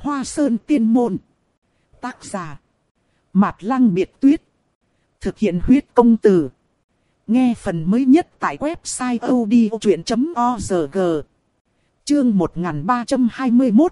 Hoa Sơn Tiên Môn. Tác giả Mạt Lăng Biệt Tuyết. Thực hiện huyết công từ. Nghe phần mới nhất tại website odchuyện.org. Chương 1321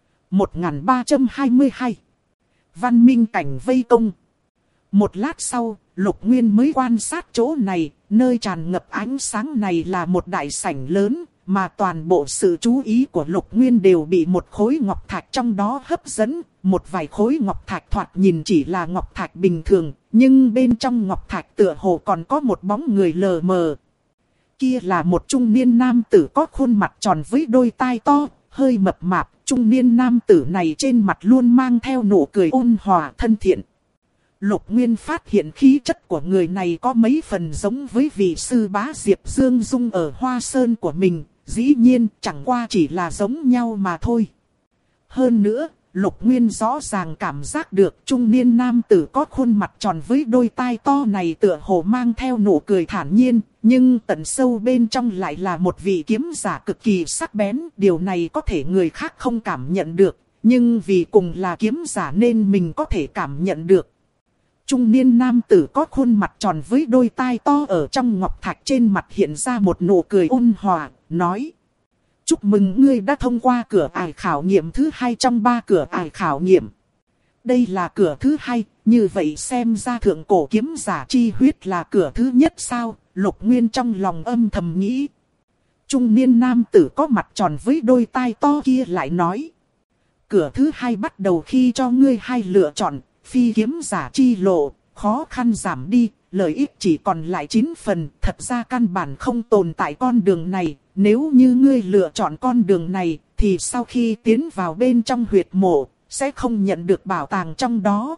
1322. Văn Minh cảnh vây công. Một lát sau, Lục Nguyên mới quan sát chỗ này. Nơi tràn ngập ánh sáng này là một đại sảnh lớn, mà toàn bộ sự chú ý của Lục Nguyên đều bị một khối ngọc thạch trong đó hấp dẫn. Một vài khối ngọc thạch thoạt nhìn chỉ là ngọc thạch bình thường, nhưng bên trong ngọc thạch tựa hồ còn có một bóng người lờ mờ. Kia là một trung niên nam tử có khuôn mặt tròn với đôi tai to, hơi mập mạp. Trung niên nam tử này trên mặt luôn mang theo nụ cười ôn hòa thân thiện. Lục Nguyên phát hiện khí chất của người này có mấy phần giống với vị sư bá Diệp Dương Dung ở Hoa Sơn của mình, dĩ nhiên chẳng qua chỉ là giống nhau mà thôi. Hơn nữa, Lục Nguyên rõ ràng cảm giác được trung niên nam tử có khuôn mặt tròn với đôi tai to này tựa hồ mang theo nụ cười thản nhiên, nhưng tận sâu bên trong lại là một vị kiếm giả cực kỳ sắc bén. Điều này có thể người khác không cảm nhận được, nhưng vì cùng là kiếm giả nên mình có thể cảm nhận được. Trung niên nam tử có khuôn mặt tròn với đôi tai to ở trong ngọc thạch trên mặt hiện ra một nụ cười ôn hòa, nói: chúc mừng ngươi đã thông qua cửa ải khảo nghiệm thứ 2 trong 3 cửa ải khảo nghiệm. Đây là cửa thứ 2, như vậy xem ra thượng cổ kiếm giả chi huyết là cửa thứ nhất sao? Lục Nguyên trong lòng âm thầm nghĩ. Trung niên nam tử có mặt tròn với đôi tai to kia lại nói: cửa thứ 2 bắt đầu khi cho ngươi 2 lựa chọn, phi kiếm giả chi lộ, khó khăn giảm đi, lợi ích chỉ còn lại 9 phần. Thật ra căn bản không tồn tại con đường này. Nếu như ngươi lựa chọn con đường này, thì sau khi tiến vào bên trong huyệt mộ, sẽ không nhận được bảo tàng trong đó.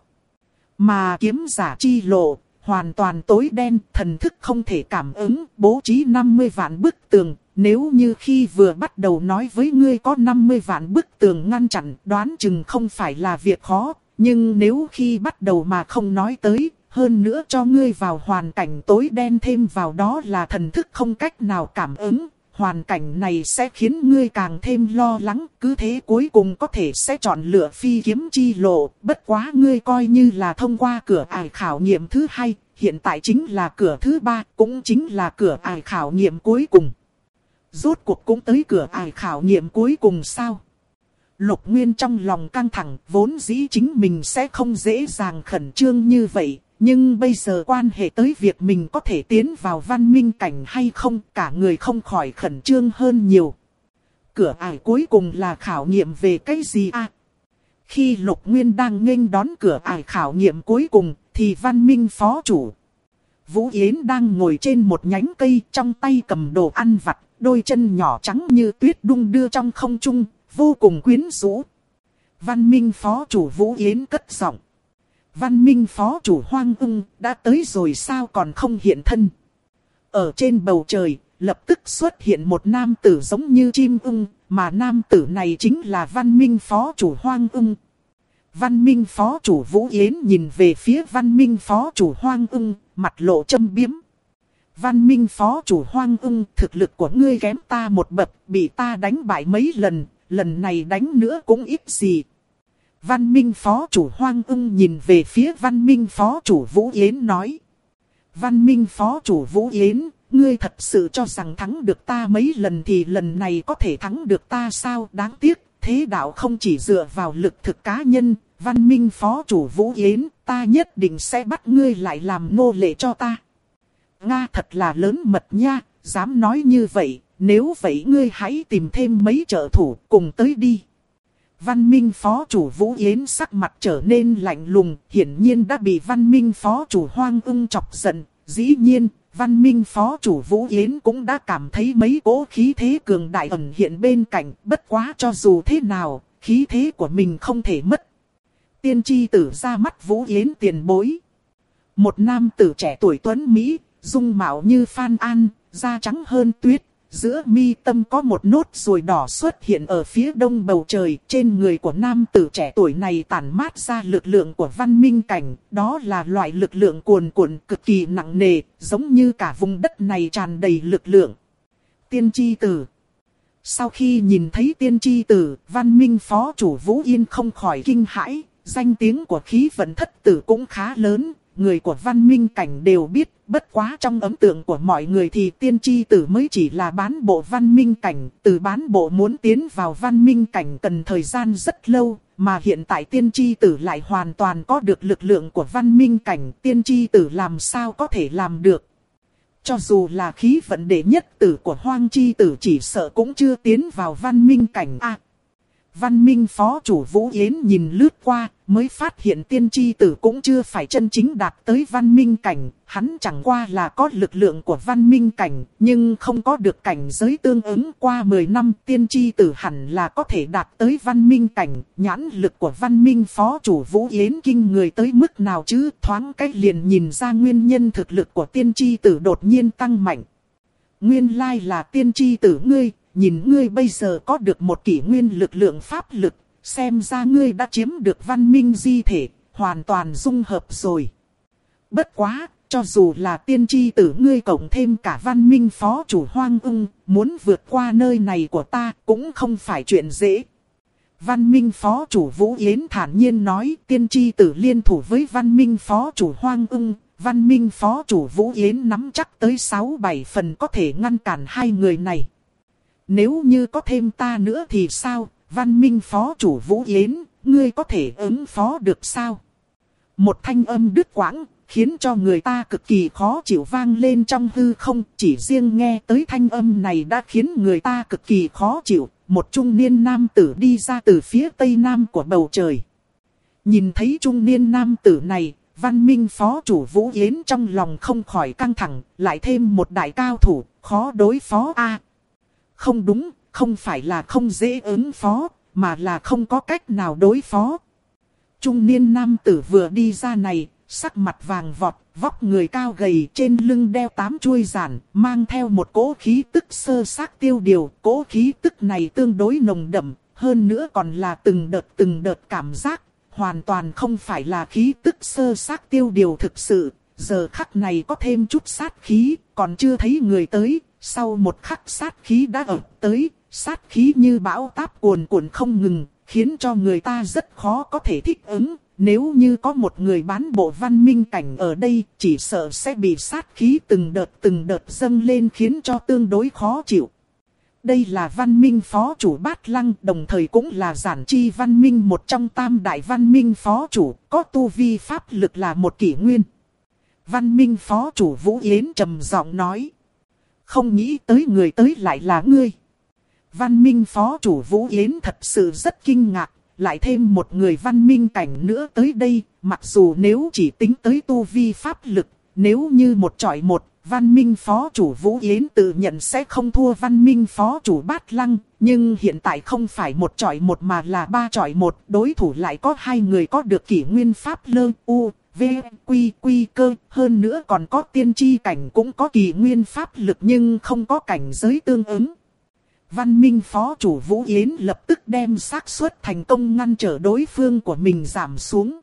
Mà kiếm giả chi lộ, hoàn toàn tối đen, thần thức không thể cảm ứng, bố trí 50 vạn bức tường. Nếu như khi vừa bắt đầu nói với ngươi có 50 vạn bức tường ngăn chặn, đoán chừng không phải là việc khó. Nhưng nếu khi bắt đầu mà không nói tới, hơn nữa cho ngươi vào hoàn cảnh tối đen thêm vào đó là thần thức không cách nào cảm ứng, hoàn cảnh này sẽ khiến ngươi càng thêm lo lắng. Cứ thế cuối cùng có thể sẽ chọn lựa phi kiếm chi lộ. Bất quá ngươi coi như là thông qua cửa ải khảo nghiệm thứ 2, hiện tại chính là cửa thứ 3, cũng chính là cửa ải khảo nghiệm cuối cùng. Rốt cuộc cũng tới cửa ải khảo nghiệm cuối cùng sao? Lục Nguyên trong lòng căng thẳng, vốn dĩ chính mình sẽ không dễ dàng khẩn trương như vậy. Nhưng bây giờ quan hệ tới việc mình có thể tiến vào văn minh cảnh hay không, cả người không khỏi khẩn trương hơn nhiều. Cửa ải cuối cùng là khảo nghiệm về cái gì à? Khi Lục Nguyên đang nghênh đón cửa ải khảo nghiệm cuối cùng, thì văn minh phó chủ Vũ Yến đang ngồi trên một nhánh cây, trong tay cầm đồ ăn vặt, đôi chân nhỏ trắng như tuyết đung đưa trong không trung, vô cùng quyến rũ. Văn minh phó chủ Vũ Yến cất giọng: Văn minh phó chủ Hoang Ưng đã tới rồi sao còn không hiện thân? Ở trên bầu trời, lập tức xuất hiện một nam tử giống như chim ưng, mà nam tử này chính là văn minh phó chủ Hoang Ưng. Văn minh phó chủ Vũ Yến nhìn về phía văn minh phó chủ Hoang Ưng, mặt lộ châm biếm. Văn minh phó chủ Hoang Ưng, thực lực của ngươi kém ta một bậc, bị ta đánh bại mấy lần, lần này đánh nữa cũng ít gì. Văn minh phó chủ Hoang Ưng nhìn về phía văn minh phó chủ Vũ Yến nói: Văn minh phó chủ Vũ Yến, ngươi thật sự cho rằng thắng được ta mấy lần thì lần này có thể thắng được ta sao? Đáng tiếc, thế đạo không chỉ dựa vào lực thực cá nhân. Văn minh phó chủ Vũ Yến, ta nhất định sẽ bắt ngươi lại làm nô lệ cho ta. Nga thật là lớn mật nha, dám nói như vậy, nếu vậy ngươi hãy tìm thêm mấy trợ thủ cùng tới đi. Văn minh phó chủ Vũ Yến sắc mặt trở nên lạnh lùng, hiển nhiên đã bị văn minh phó chủ Hoang Ưng chọc giận. Dĩ nhiên, văn minh phó chủ Vũ Yến cũng đã cảm thấy mấy cỗ khí thế cường đại ẩn hiện bên cạnh. Bất quá cho dù thế nào, khí thế của mình không thể mất. Tiên tri tử ra mắt Vũ Yến tiền bối. Một nam tử trẻ tuổi tuấn Mỹ, dung mạo như Phan An, da trắng hơn tuyết. Giữa mi tâm có một nốt ruồi đỏ xuất hiện ở phía đông bầu trời. Trên người của nam tử trẻ tuổi này tản mát ra lực lượng của văn minh cảnh. Đó là loại lực lượng cuồn cuộn cực kỳ nặng nề, giống như cả vùng đất này tràn đầy lực lượng. Tiên tri tử Sau khi nhìn thấy tiên tri tử, Văn Minh phó chủ Vũ Yên không khỏi kinh hãi. Danh tiếng của khí vận thất tử cũng khá lớn, người của Văn Minh cảnh đều biết. Bất quá trong ấn tượng của mọi người thì tiên tri tử mới chỉ là bán bộ Văn Minh cảnh. Từ bán bộ muốn tiến vào Văn Minh cảnh cần thời gian rất lâu. Mà hiện tại tiên tri tử lại hoàn toàn có được lực lượng của Văn Minh cảnh. Tiên tri tử làm sao có thể làm được? Cho dù là khí vận đệ nhất tử của Hoang Chi tử chỉ sợ cũng chưa tiến vào Văn Minh cảnh a. Văn Minh phó chủ Vũ Yến nhìn lướt qua, mới phát hiện tiên tri tử cũng chưa phải chân chính đạt tới Văn Minh cảnh. Hắn chẳng qua là có lực lượng của Văn Minh cảnh, nhưng không có được cảnh giới tương ứng. Qua 10 năm tiên tri tử hẳn là có thể đạt tới Văn Minh cảnh. Nhãn lực của Văn Minh phó chủ Vũ Yến kinh người tới mức nào chứ? Thoáng cách liền nhìn ra nguyên nhân thực lực của tiên tri tử đột nhiên tăng mạnh. Nguyên lai là tiên tri tử ngươi. Nhìn ngươi bây giờ có được một kỷ nguyên lực lượng pháp lực, xem ra ngươi đã chiếm được văn minh di thể, hoàn toàn dung hợp rồi. Bất quá, cho dù là tiên tri tử ngươi cộng thêm cả văn minh phó chủ Hoang Ung, muốn vượt qua nơi này của ta cũng không phải chuyện dễ. Văn minh phó chủ Vũ Yến thản nhiên nói, tiên tri tử liên thủ với văn minh phó chủ Hoang Ung. Văn minh phó chủ Vũ Yến nắm chắc tới 6-7 phần có thể ngăn cản hai người này. Nếu như có thêm ta nữa thì sao? Văn minh phó chủ Vũ Yến, ngươi có thể ứng phó được sao? Một thanh âm đứt quãng, khiến cho người ta cực kỳ khó chịu vang lên trong hư không. Chỉ riêng nghe tới thanh âm này đã khiến người ta cực kỳ khó chịu. Một trung niên nam tử đi ra từ phía tây nam của bầu trời. Nhìn thấy trung niên nam tử này, Văn minh phó chủ Vũ Yến trong lòng không khỏi căng thẳng. Lại thêm một đại cao thủ, khó đối phó a. Không đúng, không phải là không dễ ứng phó, mà là không có cách nào đối phó. Trung niên nam tử vừa đi ra này, sắc mặt vàng vọt, vóc người cao gầy, trên lưng đeo 8 chuôi giản, mang theo một cỗ khí tức sơ xác tiêu điều. Cỗ khí tức này tương đối nồng đậm, hơn nữa còn là từng đợt cảm giác, hoàn toàn không phải là khí tức sơ xác tiêu điều thực sự. Giờ khắc này có thêm chút sát khí, còn chưa thấy người tới. Sau một khắc sát khí đã ập tới, sát khí như bão táp cuồn cuộn không ngừng, khiến cho người ta rất khó có thể thích ứng. Nếu như có một người bán bộ văn minh cảnh ở đây, chỉ sợ sẽ bị sát khí từng đợt dâng lên khiến cho tương đối khó chịu. Đây là văn minh phó chủ Bát Lăng, đồng thời cũng là giản chi văn minh một trong tam đại văn minh phó chủ, có tu vi pháp lực là một kỷ nguyên. Văn minh phó chủ Vũ Yến trầm giọng nói. Không nghĩ tới người tới lại là ngươi. Văn minh phó chủ Vũ Yến thật sự rất kinh ngạc. Lại thêm một người văn minh cảnh nữa tới đây. Mặc dù nếu chỉ tính tới tu vi pháp lực. Nếu như một chọi một, văn minh phó chủ Vũ Yến tự nhận sẽ không thua văn minh phó chủ Bát Lăng. Nhưng hiện tại không phải một chọi một mà là 3 chọi 1. Đối thủ lại có 2 người có được kỷ nguyên pháp lơ u. V, quy cơ, hơn nữa còn có tiên tri cảnh cũng có kỳ nguyên pháp lực nhưng không có cảnh giới tương ứng. Văn minh phó chủ Vũ Yến lập tức đem xác suất thành công ngăn trở đối phương của mình giảm xuống.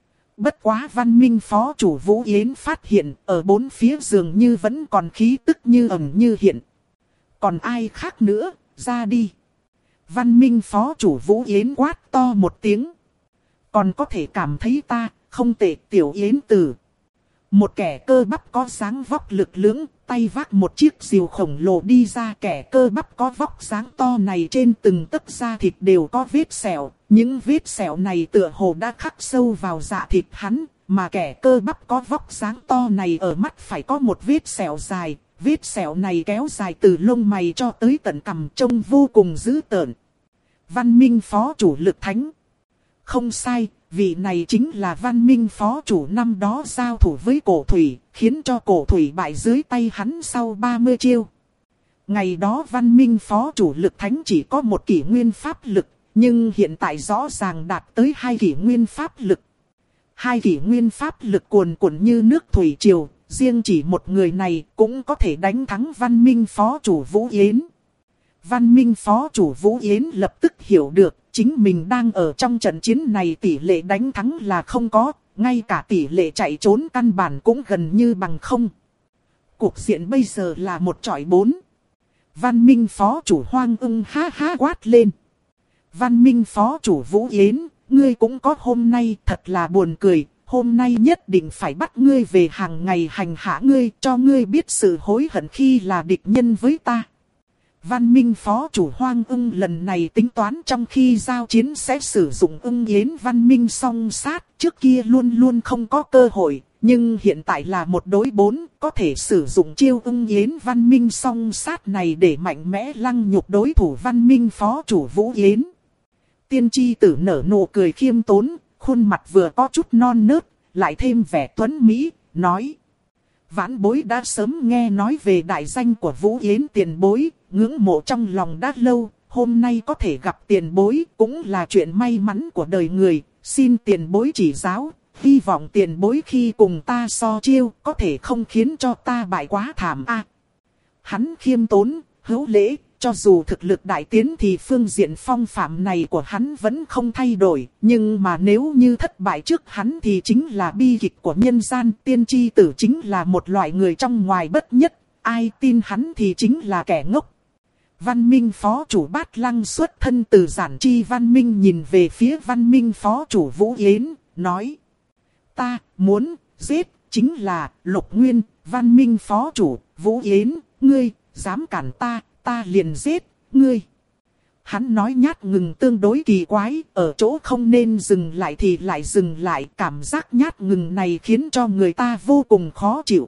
Bất quá văn minh phó chủ Vũ Yến phát hiện ở bốn phía dường như vẫn còn khí tức như ẩn như hiện. Còn ai khác nữa, ra đi. Văn minh phó chủ Vũ Yến quát to một tiếng. Còn có thể cảm thấy ta. Không tệ tiểu Yến tử. Một kẻ cơ bắp có dáng vóc lực lưỡng, tay vác một chiếc rìu khổng lồ đi ra. Kẻ cơ bắp có vóc dáng to này trên từng tấc da thịt đều có vết sẹo. Những vết sẹo này tựa hồ đã khắc sâu vào dạ thịt hắn. Mà kẻ cơ bắp có vóc dáng to này ở mắt phải có một vết sẹo dài. Vết sẹo này kéo dài từ lông mày cho tới tận cằm, trông vô cùng dữ tợn. Văn minh phó chủ Lực Thánh. Không sai. Vị này chính là văn minh phó chủ năm đó giao thủ với cổ thủy, khiến cho cổ thủy bại dưới tay hắn sau 30 chiêu. Ngày đó văn minh phó chủ Lực Thánh chỉ có một kỷ nguyên pháp lực, nhưng hiện tại rõ ràng đạt tới 2 kỷ nguyên pháp lực. 2 kỷ nguyên pháp lực cuồn cuộn như nước thủy triều, riêng chỉ một người này cũng có thể đánh thắng văn minh phó chủ Vũ Yến. Văn minh phó chủ Vũ Yến lập tức hiểu được. Chính mình đang ở trong trận chiến này tỷ lệ đánh thắng là không có, ngay cả tỷ lệ chạy trốn căn bản cũng gần như bằng không. Cuộc diện bây giờ là 1 chọi 4. Văn Minh phó chủ Hoang Ưng ha ha quát lên. Văn Minh phó chủ Vũ Yến, ngươi cũng có hôm nay, thật là buồn cười. Hôm nay nhất định phải bắt ngươi về hàng ngày hành hạ ngươi, cho ngươi biết sự hối hận khi là địch nhân với ta. Văn Minh phó chủ Hoang Ưng lần này tính toán trong khi giao chiến sẽ sử dụng Ưng Yến Văn Minh song sát. Trước kia luôn luôn không có cơ hội, nhưng hiện tại là 1-4, có thể sử dụng chiêu Ưng Yến Văn Minh song sát này để mạnh mẽ lăng nhục đối thủ Văn Minh phó chủ Vũ Yến. Tiên tri tử nở nụ cười khiêm tốn, khuôn mặt vừa có chút non nớt, lại thêm vẻ tuấn mỹ, nói. Vãn bối đã sớm nghe nói về đại danh của Vũ Yến tiền bối, ngưỡng mộ trong lòng đã lâu, hôm nay có thể gặp tiền bối cũng là chuyện may mắn của đời người, xin tiền bối chỉ giáo, hy vọng tiền bối khi cùng ta so chiêu có thể không khiến cho ta bại quá thảm a. Hắn khiêm tốn, hữu lễ, cho dù thực lực đại tiến thì phương diện phong phạm này của hắn vẫn không thay đổi, nhưng mà nếu như thất bại trước hắn thì chính là bi kịch của nhân gian, tiên tri tử chính là một loại người trong ngoài bất nhất, ai tin hắn thì chính là kẻ ngốc. Văn Minh phó chủ Bát Lăng xuất thân từ Giản Chi Văn Minh nhìn về phía Văn Minh phó chủ Vũ Yến, nói. Ta muốn giết chính là Lục Nguyên. Văn Minh phó chủ Vũ Yến, ngươi dám cản ta, ta liền giết ngươi. Hắn nói nhát ngừng tương đối kỳ quái, ở chỗ không nên dừng lại thì lại dừng lại, cảm giác nhát ngừng này khiến cho người ta vô cùng khó chịu.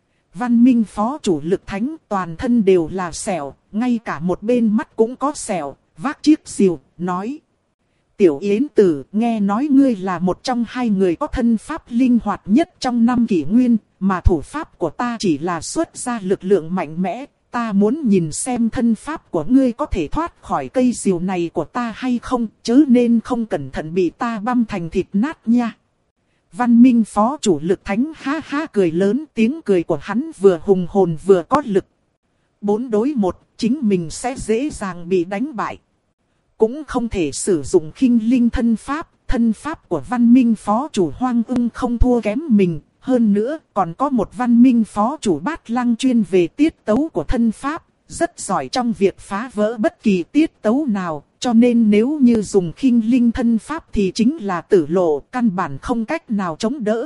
Văn Minh phó chủ Lực Thánh toàn thân đều là sẹo, ngay cả một bên mắt cũng có sẹo, vác chiếc rìu, nói. Tiểu Yến Tử, nghe nói ngươi là một trong 2 người có thân pháp linh hoạt nhất trong 5 kỷ nguyên, mà thủ pháp của ta chỉ là xuất ra lực lượng mạnh mẽ. Ta muốn nhìn xem thân pháp của ngươi có thể thoát khỏi cây rìu này của ta hay không, chớ nên không cẩn thận bị ta băm thành thịt nát nha. Văn Minh phó chủ Lực Thánh ha ha cười lớn, tiếng cười của hắn vừa hùng hồn vừa có lực. 4-1, chính mình sẽ dễ dàng bị đánh bại. Cũng không thể sử dụng khinh linh thân pháp của Văn Minh phó chủ Hoang Ưng không thua kém mình. Hơn nữa còn có một Văn Minh phó chủ Bát Lăng chuyên về tiết tấu của thân pháp, rất giỏi trong việc phá vỡ bất kỳ tiết tấu nào, cho nên nếu như dùng khinh linh thân pháp thì chính là tử lộ, căn bản không cách nào chống đỡ.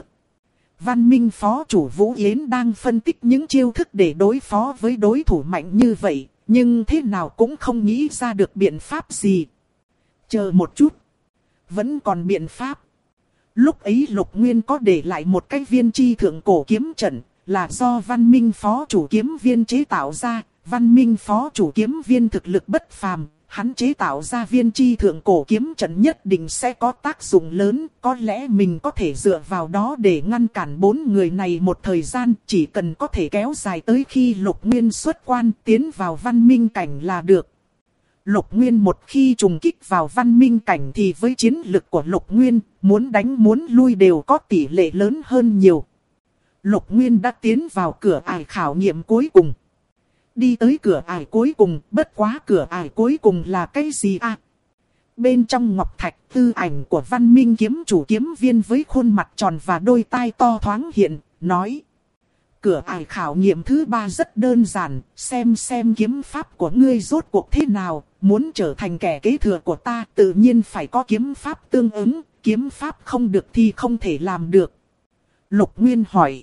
Văn Minh phó chủ Vũ Yến đang phân tích những chiêu thức để đối phó với đối thủ mạnh như vậy, nhưng thế nào cũng không nghĩ ra được biện pháp gì. Chờ một chút, vẫn còn biện pháp. Lúc ấy Lục Nguyên có để lại một cái viên chi thượng cổ kiếm trận, là do Văn Minh phó chủ kiếm viên chế tạo ra. Văn Minh phó chủ kiếm viên thực lực bất phàm, hắn chế tạo ra viên chi thượng cổ kiếm trận nhất định sẽ có tác dụng lớn. Có lẽ mình có thể dựa vào đó để ngăn cản 4 người này một thời gian, chỉ cần có thể kéo dài tới khi Lục Nguyên xuất quan tiến vào văn minh cảnh là được. Lục Nguyên một khi trùng kích vào văn minh cảnh thì với chiến lực của Lục Nguyên, muốn đánh muốn lui đều có tỷ lệ lớn hơn nhiều. Lục Nguyên đã tiến vào cửa ải khảo nghiệm cuối cùng. Đi tới cửa ải cuối cùng, bất quá cửa ải cuối cùng là cái gì à? Bên trong ngọc thạch tư ảnh của Văn Minh kiếm chủ kiếm viên với khuôn mặt tròn và đôi tai to thoáng hiện, nói. Cửa ải khảo nghiệm thứ 3 rất đơn giản, xem kiếm pháp của ngươi rốt cuộc thế nào, muốn trở thành kẻ kế thừa của ta tự nhiên phải có kiếm pháp tương ứng, kiếm pháp không được thì không thể làm được. Lục Nguyên hỏi,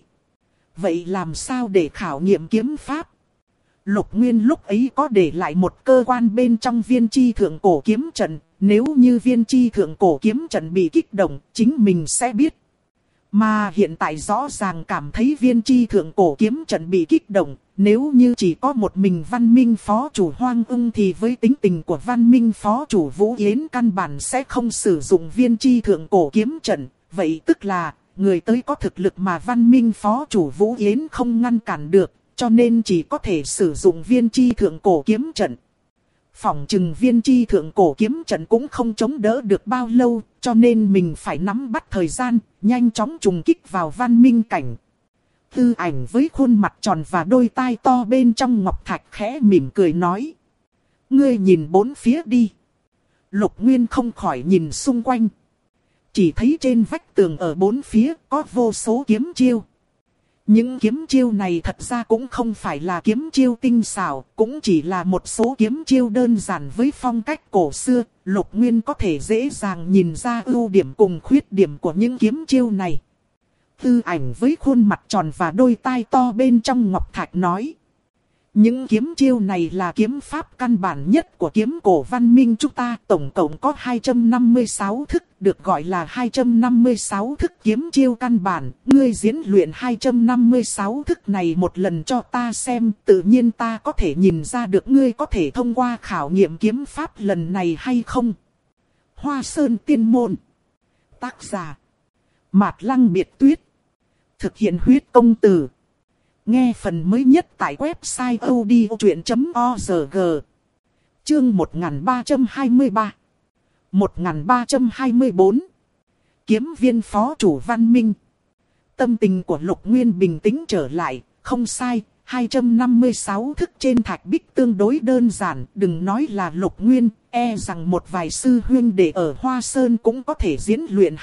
vậy làm sao để khảo nghiệm kiếm pháp? Lục Nguyên lúc ấy có để lại một cơ quan bên trong viên chi thượng cổ kiếm trận, nếu như viên chi thượng cổ kiếm trận bị kích động, chính mình sẽ biết. Mà hiện tại rõ ràng cảm thấy viên chi thượng cổ kiếm trận bị kích động, nếu như chỉ có một mình Văn Minh phó chủ Hoang Ưng thì với tính tình của Văn Minh phó chủ Vũ Yến căn bản sẽ không sử dụng viên chi thượng cổ kiếm trận, vậy tức là người tới có thực lực mà Văn Minh phó chủ Vũ Yến không ngăn cản được, cho nên chỉ có thể sử dụng viên chi thượng cổ kiếm trận. Phỏng chừng viên chi thượng cổ kiếm trận cũng không chống đỡ được bao lâu, cho nên mình phải nắm bắt thời gian, nhanh chóng trùng kích vào văn minh cảnh. Tư ảnh với khuôn mặt tròn và đôi tai to bên trong ngọc thạch khẽ mỉm cười nói. Ngươi nhìn bốn phía đi. Lục Nguyên không khỏi nhìn xung quanh. Chỉ thấy trên vách tường ở bốn phía có vô số kiếm chiêu. Những kiếm chiêu này thật ra cũng không phải là kiếm chiêu tinh xảo, cũng chỉ là một số kiếm chiêu đơn giản với phong cách cổ xưa. Lục Nguyên có thể dễ dàng nhìn ra ưu điểm cùng khuyết điểm của những kiếm chiêu này. Tư Ảnh với khuôn mặt tròn và đôi tai to bên trong ngọc thạch nói. Những kiếm chiêu này là kiếm pháp căn bản nhất của kiếm cổ văn minh chúng ta. Tổng cộng có 256 thức, được gọi là 256 thức kiếm chiêu căn bản. Ngươi diễn luyện 256 thức này một lần cho ta xem. Tự nhiên ta có thể nhìn ra được ngươi có thể thông qua khảo nghiệm kiếm pháp lần này hay không. Hoa Sơn Tiên Môn. Tác giả Mạt Lăng Biệt Tuyết. Thực hiện huyết công từ. Nghe phần mới nhất tại website odchuyện.org. Chương 1323 1324 Kiếm viên phó chủ Văn Minh. Tâm tình của Lục Nguyên bình tĩnh trở lại. Không sai, 256 thức trên thạch bích tương đối đơn giản. Đừng nói là Lục Nguyên, e rằng một vài sư huynh đệ ở Hoa Sơn cũng có thể diễn luyện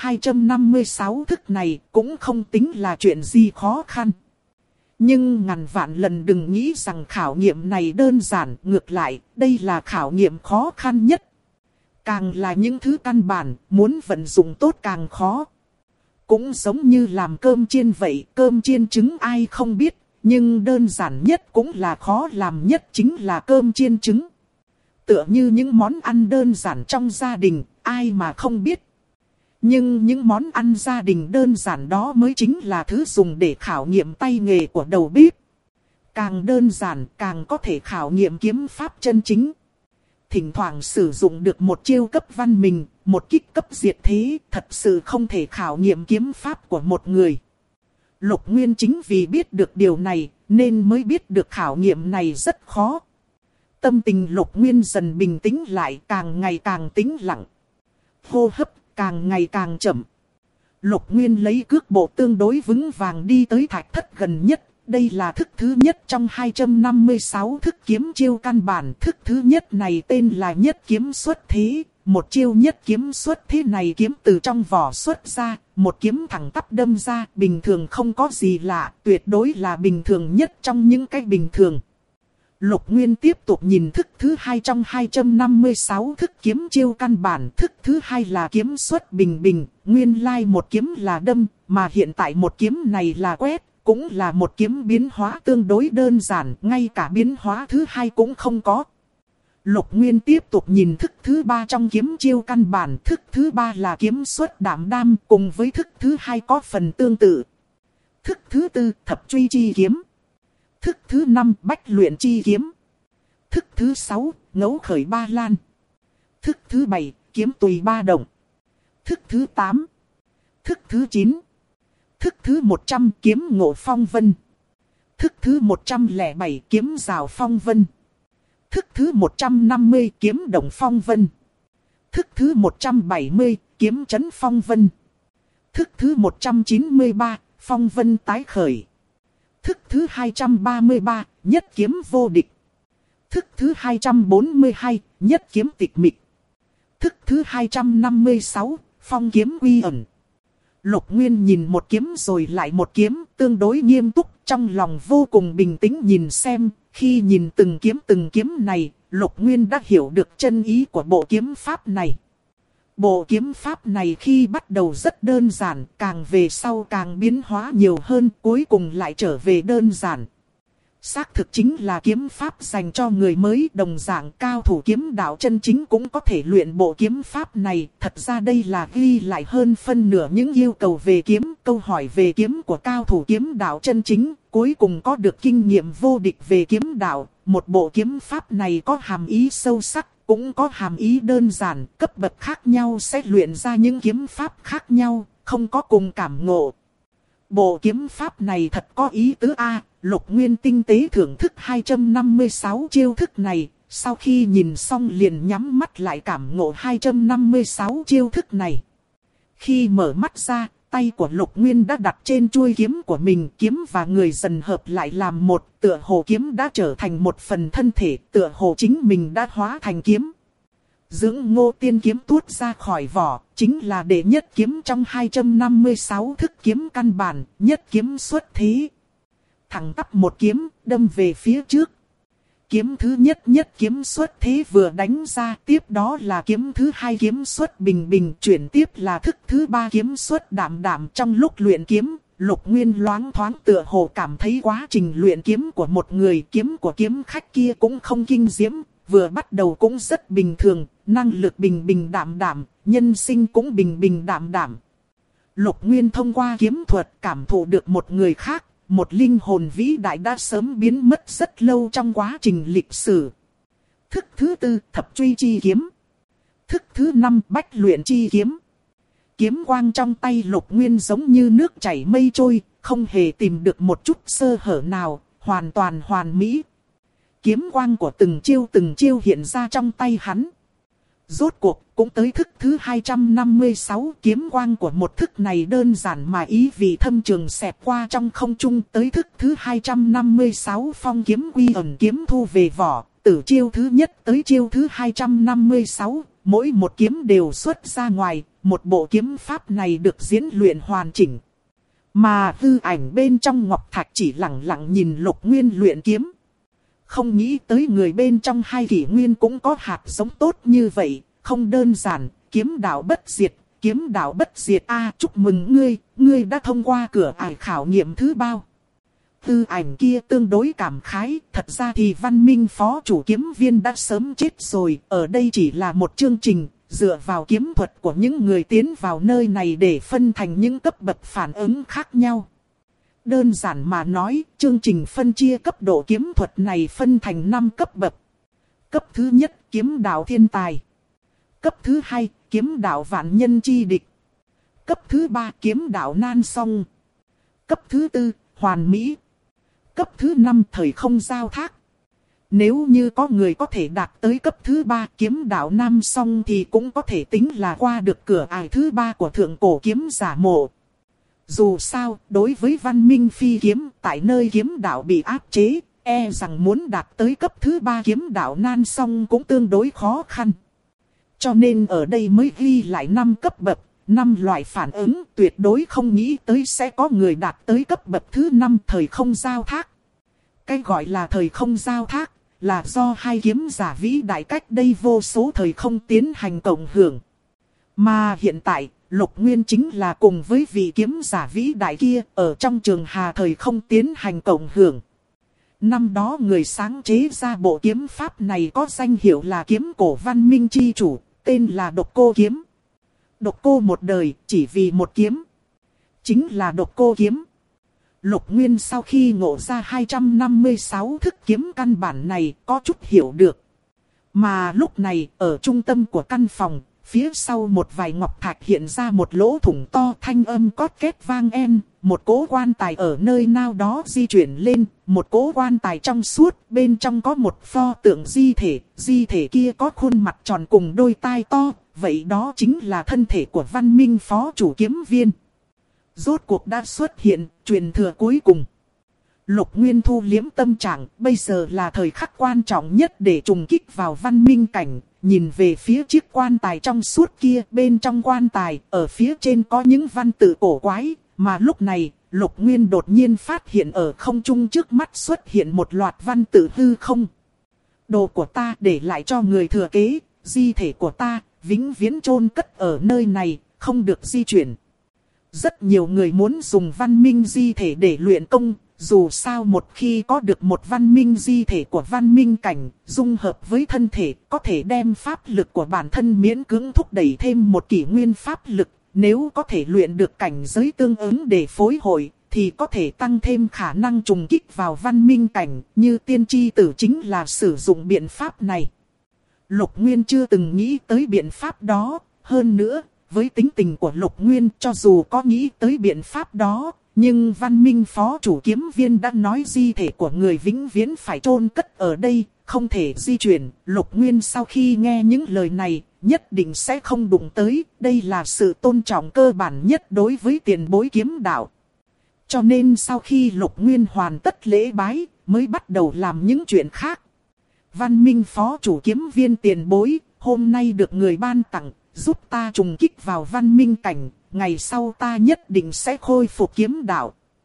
256 thức này. Cũng không tính là chuyện gì khó khăn. Nhưng ngàn vạn lần đừng nghĩ rằng khảo nghiệm này đơn giản, ngược lại, đây là khảo nghiệm khó khăn nhất. Càng là những thứ căn bản, muốn vận dụng tốt càng khó. Cũng giống như làm cơm chiên vậy, cơm chiên trứng ai không biết, nhưng đơn giản nhất cũng là khó làm nhất chính là cơm chiên trứng. Tựa như những món ăn đơn giản trong gia đình, ai mà không biết. Nhưng những món ăn gia đình đơn giản đó mới chính là thứ dùng để khảo nghiệm tay nghề của đầu bếp. Càng đơn giản càng có thể khảo nghiệm kiếm pháp chân chính. Thỉnh thoảng sử dụng được một chiêu cấp văn mình, một kích cấp diệt thế, thật sự không thể khảo nghiệm kiếm pháp của một người. Lục Nguyên chính vì biết được điều này, nên mới biết được khảo nghiệm này rất khó. Tâm tình Lục Nguyên dần bình tĩnh lại, càng ngày càng tĩnh lặng. Hô hấp càng ngày càng chậm. Lục Nguyên lấy cước bộ tương đối vững vàng đi tới thạch thất gần nhất. Đây là thức thứ nhất trong 256 thức kiếm chiêu căn bản. Thức thứ nhất này tên là nhất kiếm xuất thế. Một chiêu nhất kiếm xuất thế này kiếm từ trong vỏ xuất ra. Một kiếm thẳng tắp đâm ra. Bình thường không có gì lạ. Tuyệt đối là bình thường nhất trong những cái bình thường. Lục Nguyên tiếp tục nhìn thức thứ hai trong 256 thức kiếm chiêu căn bản. Thức thứ hai là kiếm xuất bình bình. Nguyên lai một kiếm là đâm, mà hiện tại một kiếm này là quét. Cũng là một kiếm biến hóa tương đối đơn giản, ngay cả biến hóa thứ hai cũng không có. Lục Nguyên tiếp tục nhìn thức thứ ba trong kiếm chiêu căn bản. Thức thứ ba là kiếm xuất đảm đam, cùng với thức thứ hai có phần tương tự. Thức thứ tư thập truy chi kiếm. Thức thứ 5 bách luyện chi kiếm. Thức thứ 6 ngẫu khởi ba lan. Thức thứ 7 kiếm tùy ba động. Thức thứ 8. Thức thứ 9. Thức thứ 100 kiếm ngộ phong vân. Thức thứ 107 kiếm rào phong vân. Thức thứ 150 kiếm động phong vân. Thức thứ 170 kiếm chấn phong vân. Thức thứ 193 phong vân tái khởi. Thức thứ 233, nhất kiếm vô địch. Thức thứ 242, nhất kiếm tịch mịch. Thức thứ 256, phong kiếm uy ẩn. Lục Nguyên nhìn một kiếm rồi lại một kiếm, tương đối nghiêm túc, trong lòng vô cùng bình tĩnh nhìn xem. Khi nhìn từng kiếm này, Lục Nguyên đã hiểu được chân ý của bộ kiếm pháp này. Bộ kiếm pháp này khi bắt đầu rất đơn giản, càng về sau càng biến hóa nhiều hơn, cuối cùng lại trở về đơn giản. Xác thực chính là kiếm pháp dành cho người mới, đồng dạng cao thủ kiếm đạo chân chính cũng có thể luyện bộ kiếm pháp này. Thật ra đây là ghi lại hơn phân nửa những yêu cầu về kiếm, câu hỏi về kiếm của cao thủ kiếm đạo chân chính, cuối cùng có được kinh nghiệm vô địch về kiếm đạo. Một bộ kiếm pháp này có hàm ý sâu sắc, cũng có hàm ý đơn giản, cấp bậc khác nhau sẽ luyện ra những kiếm pháp khác nhau, không có cùng cảm ngộ. Bộ kiếm pháp này thật có ý tứ a. Lục Nguyên tinh tế thưởng thức 256 chiêu thức này, sau khi nhìn xong liền nhắm mắt lại cảm ngộ 256 chiêu thức này. Khi mở mắt ra, tay của Lục Nguyên đã đặt trên chuôi kiếm của mình, kiếm và người dần hợp lại làm một, tựa hồ kiếm đã trở thành một phần thân thể, tựa hồ chính mình đã hóa thành kiếm. Dưỡng Ngô Tiên kiếm tuốt ra khỏi vỏ, chính là đệ nhất kiếm trong 256 thức kiếm căn bản, nhất kiếm xuất thế. thẳng tắp một kiếm, đâm về phía trước. Kiếm thứ nhất kiếm xuất thế vừa đánh ra, tiếp đó là kiếm thứ hai kiếm xuất bình bình, chuyển tiếp là thức thứ ba kiếm xuất đạm đạm. Trong lúc luyện kiếm, Lục Nguyên loáng thoáng tựa hồ cảm thấy quá trình luyện kiếm của một người, kiếm của kiếm khách kia cũng không kinh diễm, vừa bắt đầu cũng rất bình thường, năng lực bình bình đạm đạm, nhân sinh cũng bình bình đạm đạm. Lục Nguyên thông qua kiếm thuật cảm thụ được một người khác, một linh hồn vĩ đại đã sớm biến mất rất lâu trong quá trình lịch sử. Thức thứ tư, thập truy chi kiếm. Thức thứ năm, bách luyện chi kiếm. Kiếm quang trong tay Lục Nguyên giống như nước chảy mây trôi, không hề tìm được một chút sơ hở nào, hoàn toàn hoàn mỹ. Kiếm quang của từng chiêu hiện ra trong tay hắn. Rốt cuộc cũng tới thức thứ 256, kiếm quang của một thức này đơn giản mà ý vị thâm trường xẹt qua trong không trung. Tới thức thứ 256 phong kiếm quy ẩn kiếm thu về vỏ, từ chiêu thứ nhất tới chiêu thứ 256, mỗi một kiếm đều xuất ra ngoài, một bộ kiếm pháp này được diễn luyện hoàn chỉnh. Mà hư ảnh bên trong ngọc thạch chỉ lặng lặng nhìn Lục Nguyên luyện kiếm. Không nghĩ tới người bên trong hai kỷ nguyên cũng có hạt giống tốt như vậy, không đơn giản, kiếm đạo bất diệt, kiếm đạo bất diệt a, chúc mừng ngươi đã thông qua cửa ải khảo nghiệm thứ bao. Tư ảnh kia tương đối cảm khái, thật ra thì Văn Minh phó chủ kiếm viên đã sớm chết rồi, ở đây chỉ là một chương trình, dựa vào kiếm thuật của những người tiến vào nơi này để phân thành những cấp bậc phản ứng khác nhau. Đơn giản mà nói, chương trình phân chia cấp độ kiếm thuật này phân thành 5 cấp bậc. Cấp thứ nhất, kiếm đạo thiên tài. Cấp thứ hai, kiếm đạo vạn nhân chi địch. Cấp thứ ba, kiếm đạo nan song. Cấp thứ tư, hoàn mỹ. Cấp thứ năm, thời không giao thác. Nếu như có người có thể đạt tới cấp thứ ba kiếm đạo nam song thì cũng có thể tính là qua được cửa ải thứ ba của thượng cổ kiếm giả mộ. Dù sao, đối với Văn Minh phi kiếm, tại nơi kiếm đạo bị áp chế, e rằng muốn đạt tới cấp thứ ba kiếm đạo nan song cũng tương đối khó khăn. Cho nên ở đây mới ghi lại 5 cấp bậc, 5 loại phản ứng, tuyệt đối không nghĩ tới sẽ có người đạt tới cấp bậc thứ 5 thời không giao thác. Cái gọi là thời không giao thác, là do hai kiếm giả vĩ đại cách đây vô số thời không tiến hành cộng hưởng. Mà hiện tại, Lục Nguyên chính là cùng với vị kiếm giả vĩ đại kia ở trong trường hà thời không tiến hành cộng hưởng. Năm đó người sáng chế ra bộ kiếm pháp này có danh hiệu là kiếm cổ văn minh chi chủ, tên là Độc Cô Kiếm. Độc Cô một đời chỉ vì một kiếm, chính là Độc Cô Kiếm. Lục Nguyên sau khi ngộ ra 256 thức kiếm căn bản này có chút hiểu được. Mà lúc này ở trung tâm của căn phòng, phía sau một vài ngọc thạch hiện ra một lỗ thủng to, thanh âm cót két vang en. Một cỗ quan tài ở nơi nào đó di chuyển lên, một cỗ quan tài trong suốt, bên trong có một pho tượng di thể kia có khuôn mặt tròn cùng đôi tai to, vậy đó chính là thân thể của Văn Minh phó chủ kiếm viên. Rốt cuộc đã xuất hiện, truyền thừa cuối cùng. Lục Nguyên thu liếm tâm trạng, bây giờ là thời khắc quan trọng nhất để trùng kích vào văn minh cảnh. Nhìn về phía chiếc quan tài trong suốt kia, bên trong quan tài, ở phía trên có những văn tự cổ quái. Mà lúc này, Lục Nguyên đột nhiên phát hiện ở không trung trước mắt xuất hiện một loạt văn tự hư không. Đồ của ta để lại cho người thừa kế, di thể của ta, vĩnh viễn chôn cất ở nơi này, không được di chuyển. Rất nhiều người muốn dùng văn minh di thể để luyện công, dù sao một khi có được một văn minh di thể của văn minh cảnh, dung hợp với thân thể, có thể đem pháp lực của bản thân miễn cưỡng thúc đẩy thêm một kỷ nguyên pháp lực. Nếu có thể luyện được cảnh giới tương ứng để phối hội, thì có thể tăng thêm khả năng trùng kích vào văn minh cảnh, như tiên tri tử chính là sử dụng biện pháp này. Lục Nguyên chưa từng nghĩ tới biện pháp đó, hơn nữa, với tính tình của Lục Nguyên cho dù có nghĩ tới biện pháp đó, nhưng Văn Minh phó chủ kiếm viên đã nói di thể của người vĩnh viễn phải chôn cất ở đây, không thể di chuyển. Lục Nguyên sau khi nghe những lời này, nhất định sẽ không đụng tới, đây là sự tôn trọng cơ bản nhất đối với tiền bối kiếm đạo. Cho nên sau khi Lục Nguyên hoàn tất lễ bái, mới bắt đầu làm những chuyện khác. Văn Minh phó chủ kiếm viên tiền bối, hôm nay được người ban tặng, giúp ta trùng kích vào văn minh cảnh, ngày sau ta nhất định sẽ khôi phục kiếm đạo.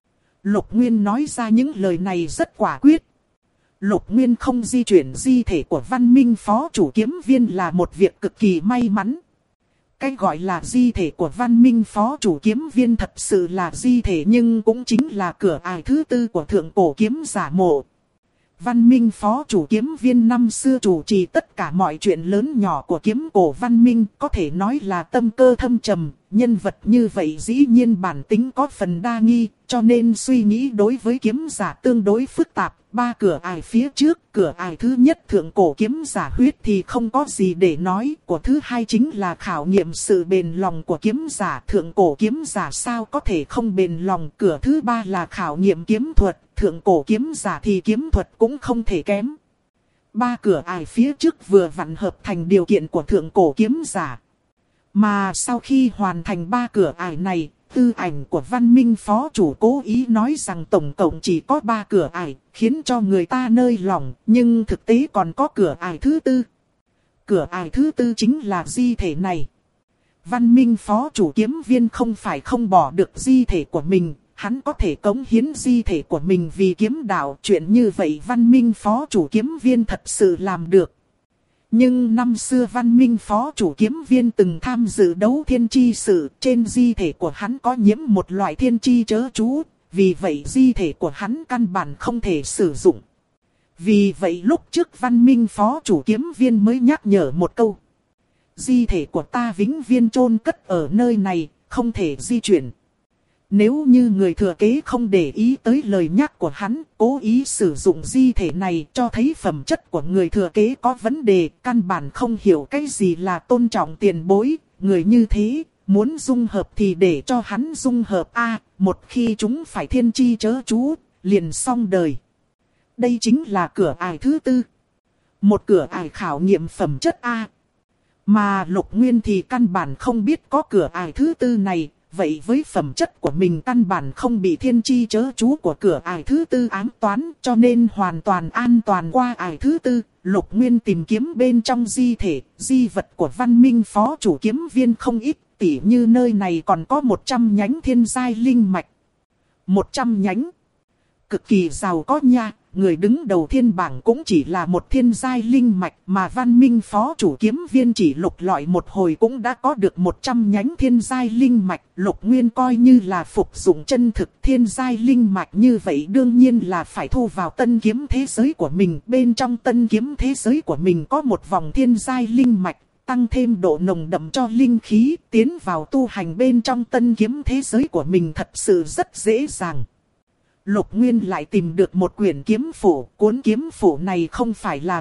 Lục Nguyên nói ra những lời này rất quả quyết. Lục Nguyên không di chuyển di thể của Văn Minh phó chủ kiếm viên là một việc cực kỳ may mắn. Cái gọi là di thể của Văn Minh phó chủ kiếm viên thật sự là di thể, nhưng cũng chính là cửa ải thứ tư của thượng cổ kiếm giả mộ. Văn Minh phó chủ kiếm viên năm xưa chủ trì tất cả mọi chuyện lớn nhỏ của kiếm cổ Văn Minh, có thể nói là tâm cơ thâm trầm. Nhân vật như vậy dĩ nhiên bản tính có phần đa nghi, cho nên suy nghĩ đối với kiếm giả tương đối phức tạp. Ba cửa ải phía trước, cửa ải thứ nhất thượng cổ kiếm giả huyết thì không có gì để nói. Của thứ hai chính là khảo nghiệm sự bền lòng của kiếm giả. Thượng cổ kiếm giả sao có thể không bền lòng. Cửa thứ ba là khảo nghiệm kiếm thuật. Thượng cổ kiếm giả thì kiếm thuật cũng không thể kém. Ba cửa ải phía trước vừa vặn hợp thành điều kiện của thượng cổ kiếm giả. Mà sau khi hoàn thành ba cửa ải này, tư ảnh của Văn Minh phó chủ cố ý nói rằng tổng cộng chỉ có 3 cửa ải, khiến cho người ta nơi lòng, nhưng thực tế còn có cửa ải thứ tư. Cửa ải thứ tư chính là di thể này. Văn Minh phó chủ kiếm viên không phải không bỏ được di thể của mình, hắn có thể cống hiến di thể của mình vì kiếm đạo. Chuyện như vậy Văn Minh phó chủ kiếm viên thật sự làm được. Nhưng năm xưa Văn Minh phó chủ kiếm viên từng tham dự đấu thiên chi sự, trên di thể của hắn có nhiễm một loại thiên chi chớ chú, vì vậy di thể của hắn căn bản không thể sử dụng. Vì vậy lúc trước Văn Minh phó chủ kiếm viên mới nhắc nhở một câu. Di thể của ta vĩnh viễn chôn cất ở nơi này, không thể di chuyển. Nếu như người thừa kế không để ý tới lời nhắc của hắn, cố ý sử dụng di thể này, cho thấy phẩm chất của người thừa kế có vấn đề, căn bản không hiểu cái gì là tôn trọng tiền bối. Người như thế, muốn dung hợp thì để cho hắn dung hợp một khi chúng phải thiên chi chớ chú, liền xong đời. Đây chính là cửa ải thứ tư. Một cửa ải khảo nghiệm phẩm chất Mà Lục Nguyên thì căn bản không biết có cửa ải thứ tư này. Vậy với phẩm chất của mình căn bản không bị thiên chi chớ chú của cửa ải thứ tư ám toán, cho nên hoàn toàn an toàn qua ải thứ tư. Lục Nguyên tìm kiếm bên trong di thể, di vật của Văn Minh phó chủ kiếm viên không ít, tỉ như nơi này còn có 100 nhánh thiên giai linh mạch. 100 nhánh. Cực kỳ giàu có nha. Người đứng đầu thiên bảng cũng chỉ là một thiên giai linh mạch, mà Văn Minh phó chủ kiếm viên chỉ lục lọi một hồi cũng đã có được 100 nhánh thiên giai linh mạch. Lục Nguyên coi như là phục dụng chân thực thiên giai linh mạch, như vậy đương nhiên là phải thu vào tân kiếm thế giới của mình. Bên trong tân kiếm thế giới của mình có một vòng thiên giai linh mạch, tăng thêm độ nồng đậm cho linh khí, tiến vào tu hành bên trong tân kiếm thế giới của mình thật sự rất dễ dàng. Lục Nguyên lại tìm được một quyển kiếm phổ. Cuốn kiếm phổ này không phải là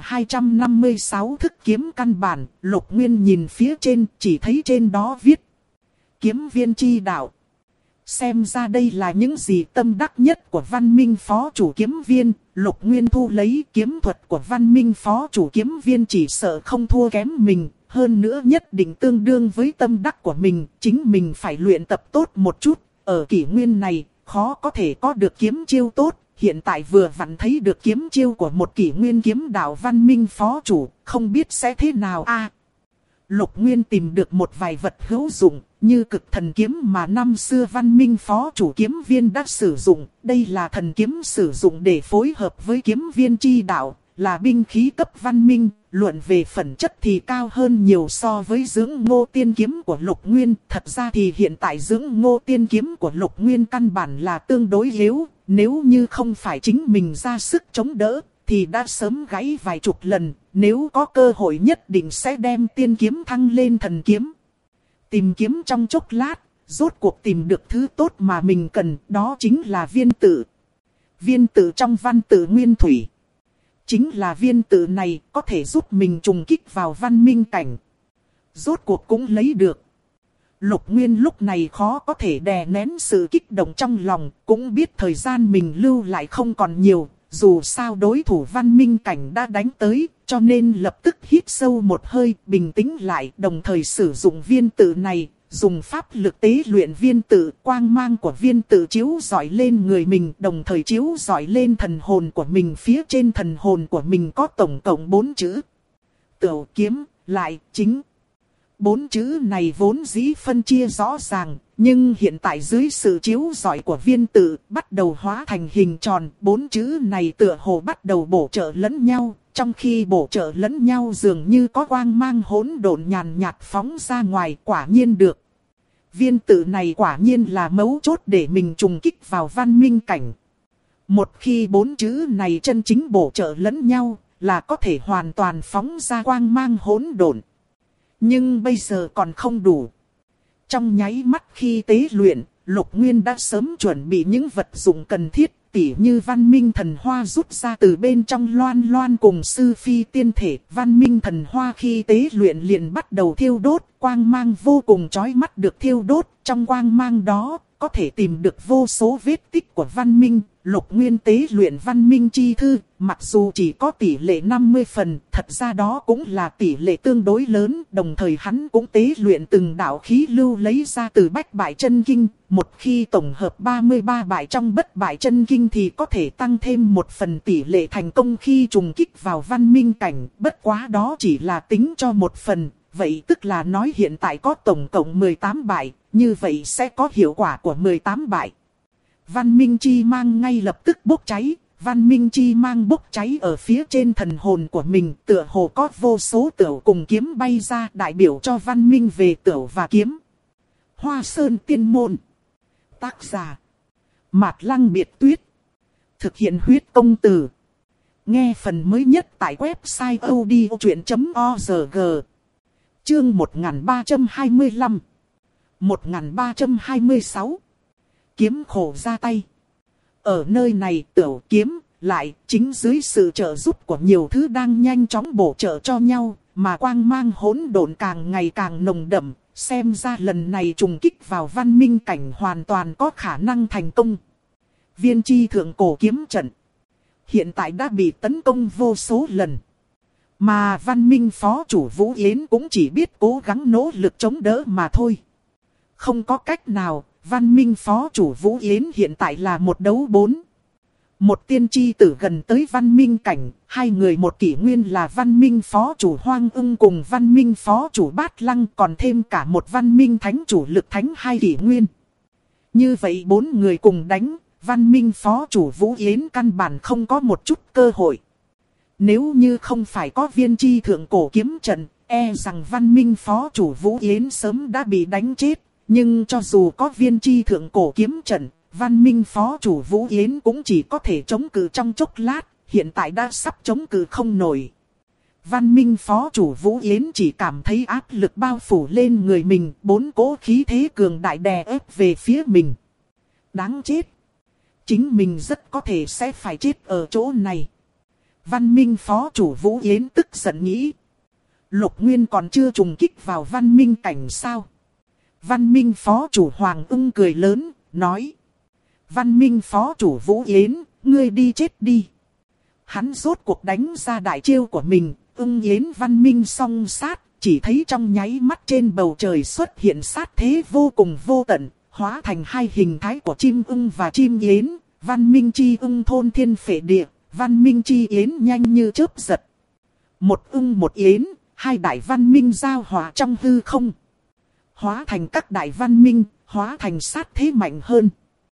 256 thức kiếm căn bản. Lục Nguyên nhìn phía trên, chỉ thấy trên đó viết kiếm viên chi đạo. Xem ra đây là những gì tâm đắc nhất của Văn Minh phó chủ kiếm viên. Lục Nguyên thu lấy kiếm thuật của Văn Minh phó chủ kiếm viên chỉ sợ không thua kém mình. Hơn nữa nhất định tương đương với tâm đắc của mình. Chính mình phải luyện tập tốt một chút. Ở kỷ nguyên này, khó có thể có được kiếm chiêu tốt. Hiện tại vừa vặn thấy được kiếm chiêu của một kỷ nguyên kiếm đạo Văn Minh phó chủ, không biết sẽ thế nào Lục Nguyên tìm được một vài vật hữu dụng, như cực thần kiếm mà năm xưa Văn Minh phó chủ kiếm viên đã sử dụng. Đây là thần kiếm sử dụng để phối hợp với kiếm viên chi đạo, là binh khí cấp Văn Minh. Luận về phẩm chất thì cao hơn nhiều so với dưỡng ngô tiên kiếm của Lục Nguyên. Thật ra thì hiện tại dưỡng ngô tiên kiếm của Lục Nguyên căn bản là tương đối yếu. Nếu như không phải chính mình ra sức chống đỡ, thì đã sớm gãy vài chục lần. Nếu có cơ hội nhất định sẽ đem tiên kiếm thăng lên thần kiếm. Tìm kiếm trong chốc lát, rốt cuộc tìm được thứ tốt mà mình cần, đó chính là viên tự. Viên tự trong văn tự nguyên thủy. Chính là viên tự này có thể giúp mình trùng kích vào văn minh cảnh. Rốt cuộc cũng lấy được. Lục Nguyên lúc này khó có thể đè nén sự kích động trong lòng, cũng biết thời gian mình lưu lại không còn nhiều. Dù sao đối thủ văn minh cảnh đã đánh tới, cho nên lập tức hít sâu một hơi, bình tĩnh lại, đồng thời sử dụng viên tự này. Dùng pháp lực tế luyện viên tự, quang mang của viên tự chiếu rọi lên người mình, đồng thời chiếu rọi lên thần hồn của mình. Phía trên thần hồn của mình có tổng cộng 4 chữ. Tửu kiếm, lại, chính. 4 chữ này vốn dĩ phân chia rõ ràng, Nhưng hiện tại dưới sự chiếu rọi của viên tự bắt đầu hóa thành hình tròn, 4 chữ này tựa hồ bắt đầu bổ trợ lẫn nhau, trong khi bổ trợ lẫn nhau dường như có quang mang hỗn độn nhàn nhạt phóng ra ngoài, quả nhiên được. Viên tự này quả nhiên là mấu chốt để mình trùng kích vào văn minh cảnh. Một khi 4 chữ này chân chính bổ trợ lẫn nhau, là có thể hoàn toàn phóng ra quang mang hỗn độn. Nhưng bây giờ còn không đủ. Trong nháy mắt khi tế luyện, Lục Nguyên đã sớm chuẩn bị những vật dụng cần thiết, tỉ như văn minh thần hoa rút ra từ bên trong loan loan cùng sư phi tiên thể. Văn minh thần hoa khi tế luyện liền bắt đầu thiêu đốt, quang mang vô cùng chói mắt được thiêu đốt. Trong quang mang đó, có thể tìm được vô số vết tích của văn minh. Lục Nguyên tế luyện văn minh chi thư, mặc dù chỉ có tỷ lệ 50 phần, thật ra đó cũng là tỷ lệ tương đối lớn. Đồng thời hắn cũng tế luyện từng đạo khí lưu lấy ra từ bách bại chân kinh. Một khi tổng hợp 33 bại trong bất bại chân kinh thì có thể tăng thêm 1 phần tỷ lệ thành công khi trùng kích vào văn minh cảnh. Bất quá đó chỉ là tính cho 1 phần, vậy tức là nói hiện tại có tổng cộng 18 bại, như vậy sẽ có hiệu quả của 18 bại. Văn minh chi mang ngay lập tức bốc cháy, văn minh chi mang bốc cháy ở phía trên thần hồn của mình, tựa hồ có vô số tửu cùng kiếm bay ra đại biểu cho văn minh về tửu và kiếm. Hoa Sơn Tiên Môn. Tác giả Mạt Lăng Biệt Tuyết. Thực hiện huyết công từ. Nghe phần mới nhất tại website odchuyện.org. Chương 1325 1326. Kiếm khổ ra tay. Ở nơi này tửu kiếm lại chính dưới sự trợ giúp của nhiều thứ đang nhanh chóng bổ trợ cho nhau, mà quang mang hỗn độn càng ngày càng nồng đậm, xem ra lần này trùng kích vào văn minh cảnh hoàn toàn có khả năng thành công. Viên chi thượng cổ kiếm trận hiện tại đã bị tấn công vô số lần, mà văn minh phó chủ Vũ Yến cũng chỉ biết cố gắng nỗ lực chống đỡ mà thôi. Không có cách nào, văn minh phó chủ Vũ Yến hiện tại là một đấu 4. Một tiên tri tử gần tới văn minh cảnh, hai người một kỷ nguyên là văn minh phó chủ Hoang Ưng cùng văn minh phó chủ Bát Lăng, còn thêm cả một văn minh thánh chủ Lực Thánh 2 kỷ nguyên. Như vậy 4 người cùng đánh, văn minh phó chủ Vũ Yến căn bản không có một chút cơ hội. Nếu như không phải có viên chi thượng cổ kiếm trận, e rằng văn minh phó chủ Vũ Yến sớm đã bị đánh chết. Nhưng cho dù có viên chi thượng cổ kiếm trận, văn minh phó chủ Vũ Yến cũng chỉ có thể chống cự trong chốc lát, hiện tại đã sắp chống cự không nổi. Văn minh phó chủ Vũ Yến chỉ cảm thấy áp lực bao phủ lên người mình, 4 cỗ khí thế cường đại đè ép về phía mình. Đáng chết! Chính mình rất có thể sẽ phải chết ở chỗ này. Văn minh phó chủ Vũ Yến tức giận nghĩ. Lục Nguyên còn chưa trùng kích vào văn minh cảnh sao? Văn minh phó chủ Hoàng Ưng cười lớn, nói. Văn minh phó chủ Vũ Yến, ngươi đi chết đi. Hắn rốt cuộc đánh ra đại chiêu của mình, Ưng Yến văn minh song sát, chỉ thấy trong nháy mắt trên bầu trời xuất hiện sát thế vô cùng vô tận, hóa thành 2 hình thái của chim ưng và chim yến. Văn minh chi ưng thôn thiên phệ địa, văn minh chi yến nhanh như chớp giật. Một ưng một yến, 2 đại văn minh giao hòa trong hư không. Hóa thành các đại văn minh, hóa thành sát thế mạnh hơn.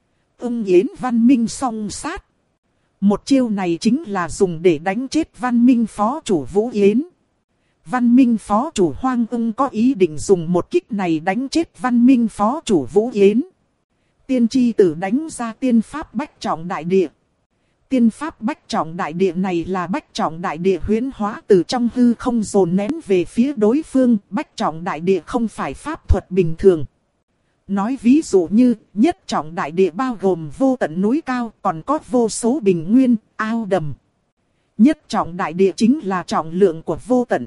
Ưng yến văn minh song sát. Một chiêu này chính là dùng để đánh chết văn minh phó chủ Vũ Yến. Văn minh phó chủ Hoang Ưng có ý định dùng một kích này đánh chết văn minh phó chủ Vũ Yến. Tiên tri tử đánh ra tiên pháp bách trọng đại địa. Tiên pháp bách trọng đại địa này là bách trọng đại địa huyễn hóa từ trong hư không dồn nén về phía đối phương. Bách trọng đại địa không phải pháp thuật bình thường. Nói ví dụ như nhất trọng đại địa bao gồm vô tận núi cao, còn có vô số bình nguyên, ao đầm. Nhất trọng đại địa chính là trọng lượng của vô tận.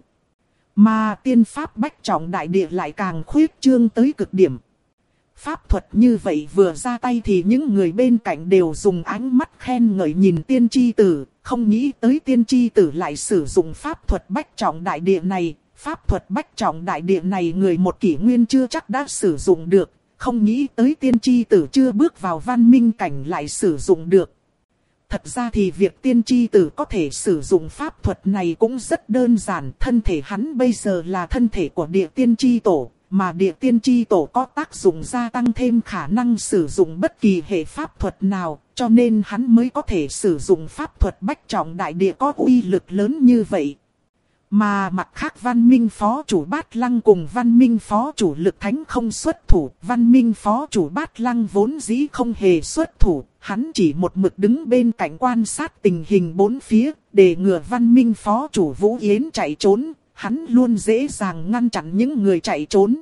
Mà tiên pháp bách trọng đại địa lại càng khuyết trương tới cực điểm. Pháp thuật như vậy vừa ra tay thì những người bên cạnh đều dùng ánh mắt khen ngợi nhìn tiên tri tử, không nghĩ tới tiên tri tử lại sử dụng pháp thuật bách trọng đại địa này. Pháp thuật bách trọng đại địa này người một kỷ nguyên chưa chắc đã sử dụng được, không nghĩ tới tiên tri tử chưa bước vào văn minh cảnh lại sử dụng được. Thật ra thì việc tiên tri tử có thể sử dụng pháp thuật này cũng rất đơn giản, thân thể hắn bây giờ là thân thể của địa tiên tri tổ. mà địa tiên chi tổ có tác dụng gia tăng thêm khả năng sử dụng bất kỳ hệ pháp thuật nào, cho nên hắn mới có thể sử dụng pháp thuật bách trọng đại địa có uy lực lớn như vậy. Mà mặt khác văn minh phó chủ Bát Lăng cùng văn minh phó chủ Lực Thánh không xuất thủ, văn minh phó chủ Bát Lăng vốn dĩ không hề xuất thủ, hắn chỉ một mực đứng bên cạnh quan sát tình hình bốn phía, để ngừa văn minh phó chủ Vũ Yến chạy trốn, hắn luôn dễ dàng ngăn chặn những người chạy trốn.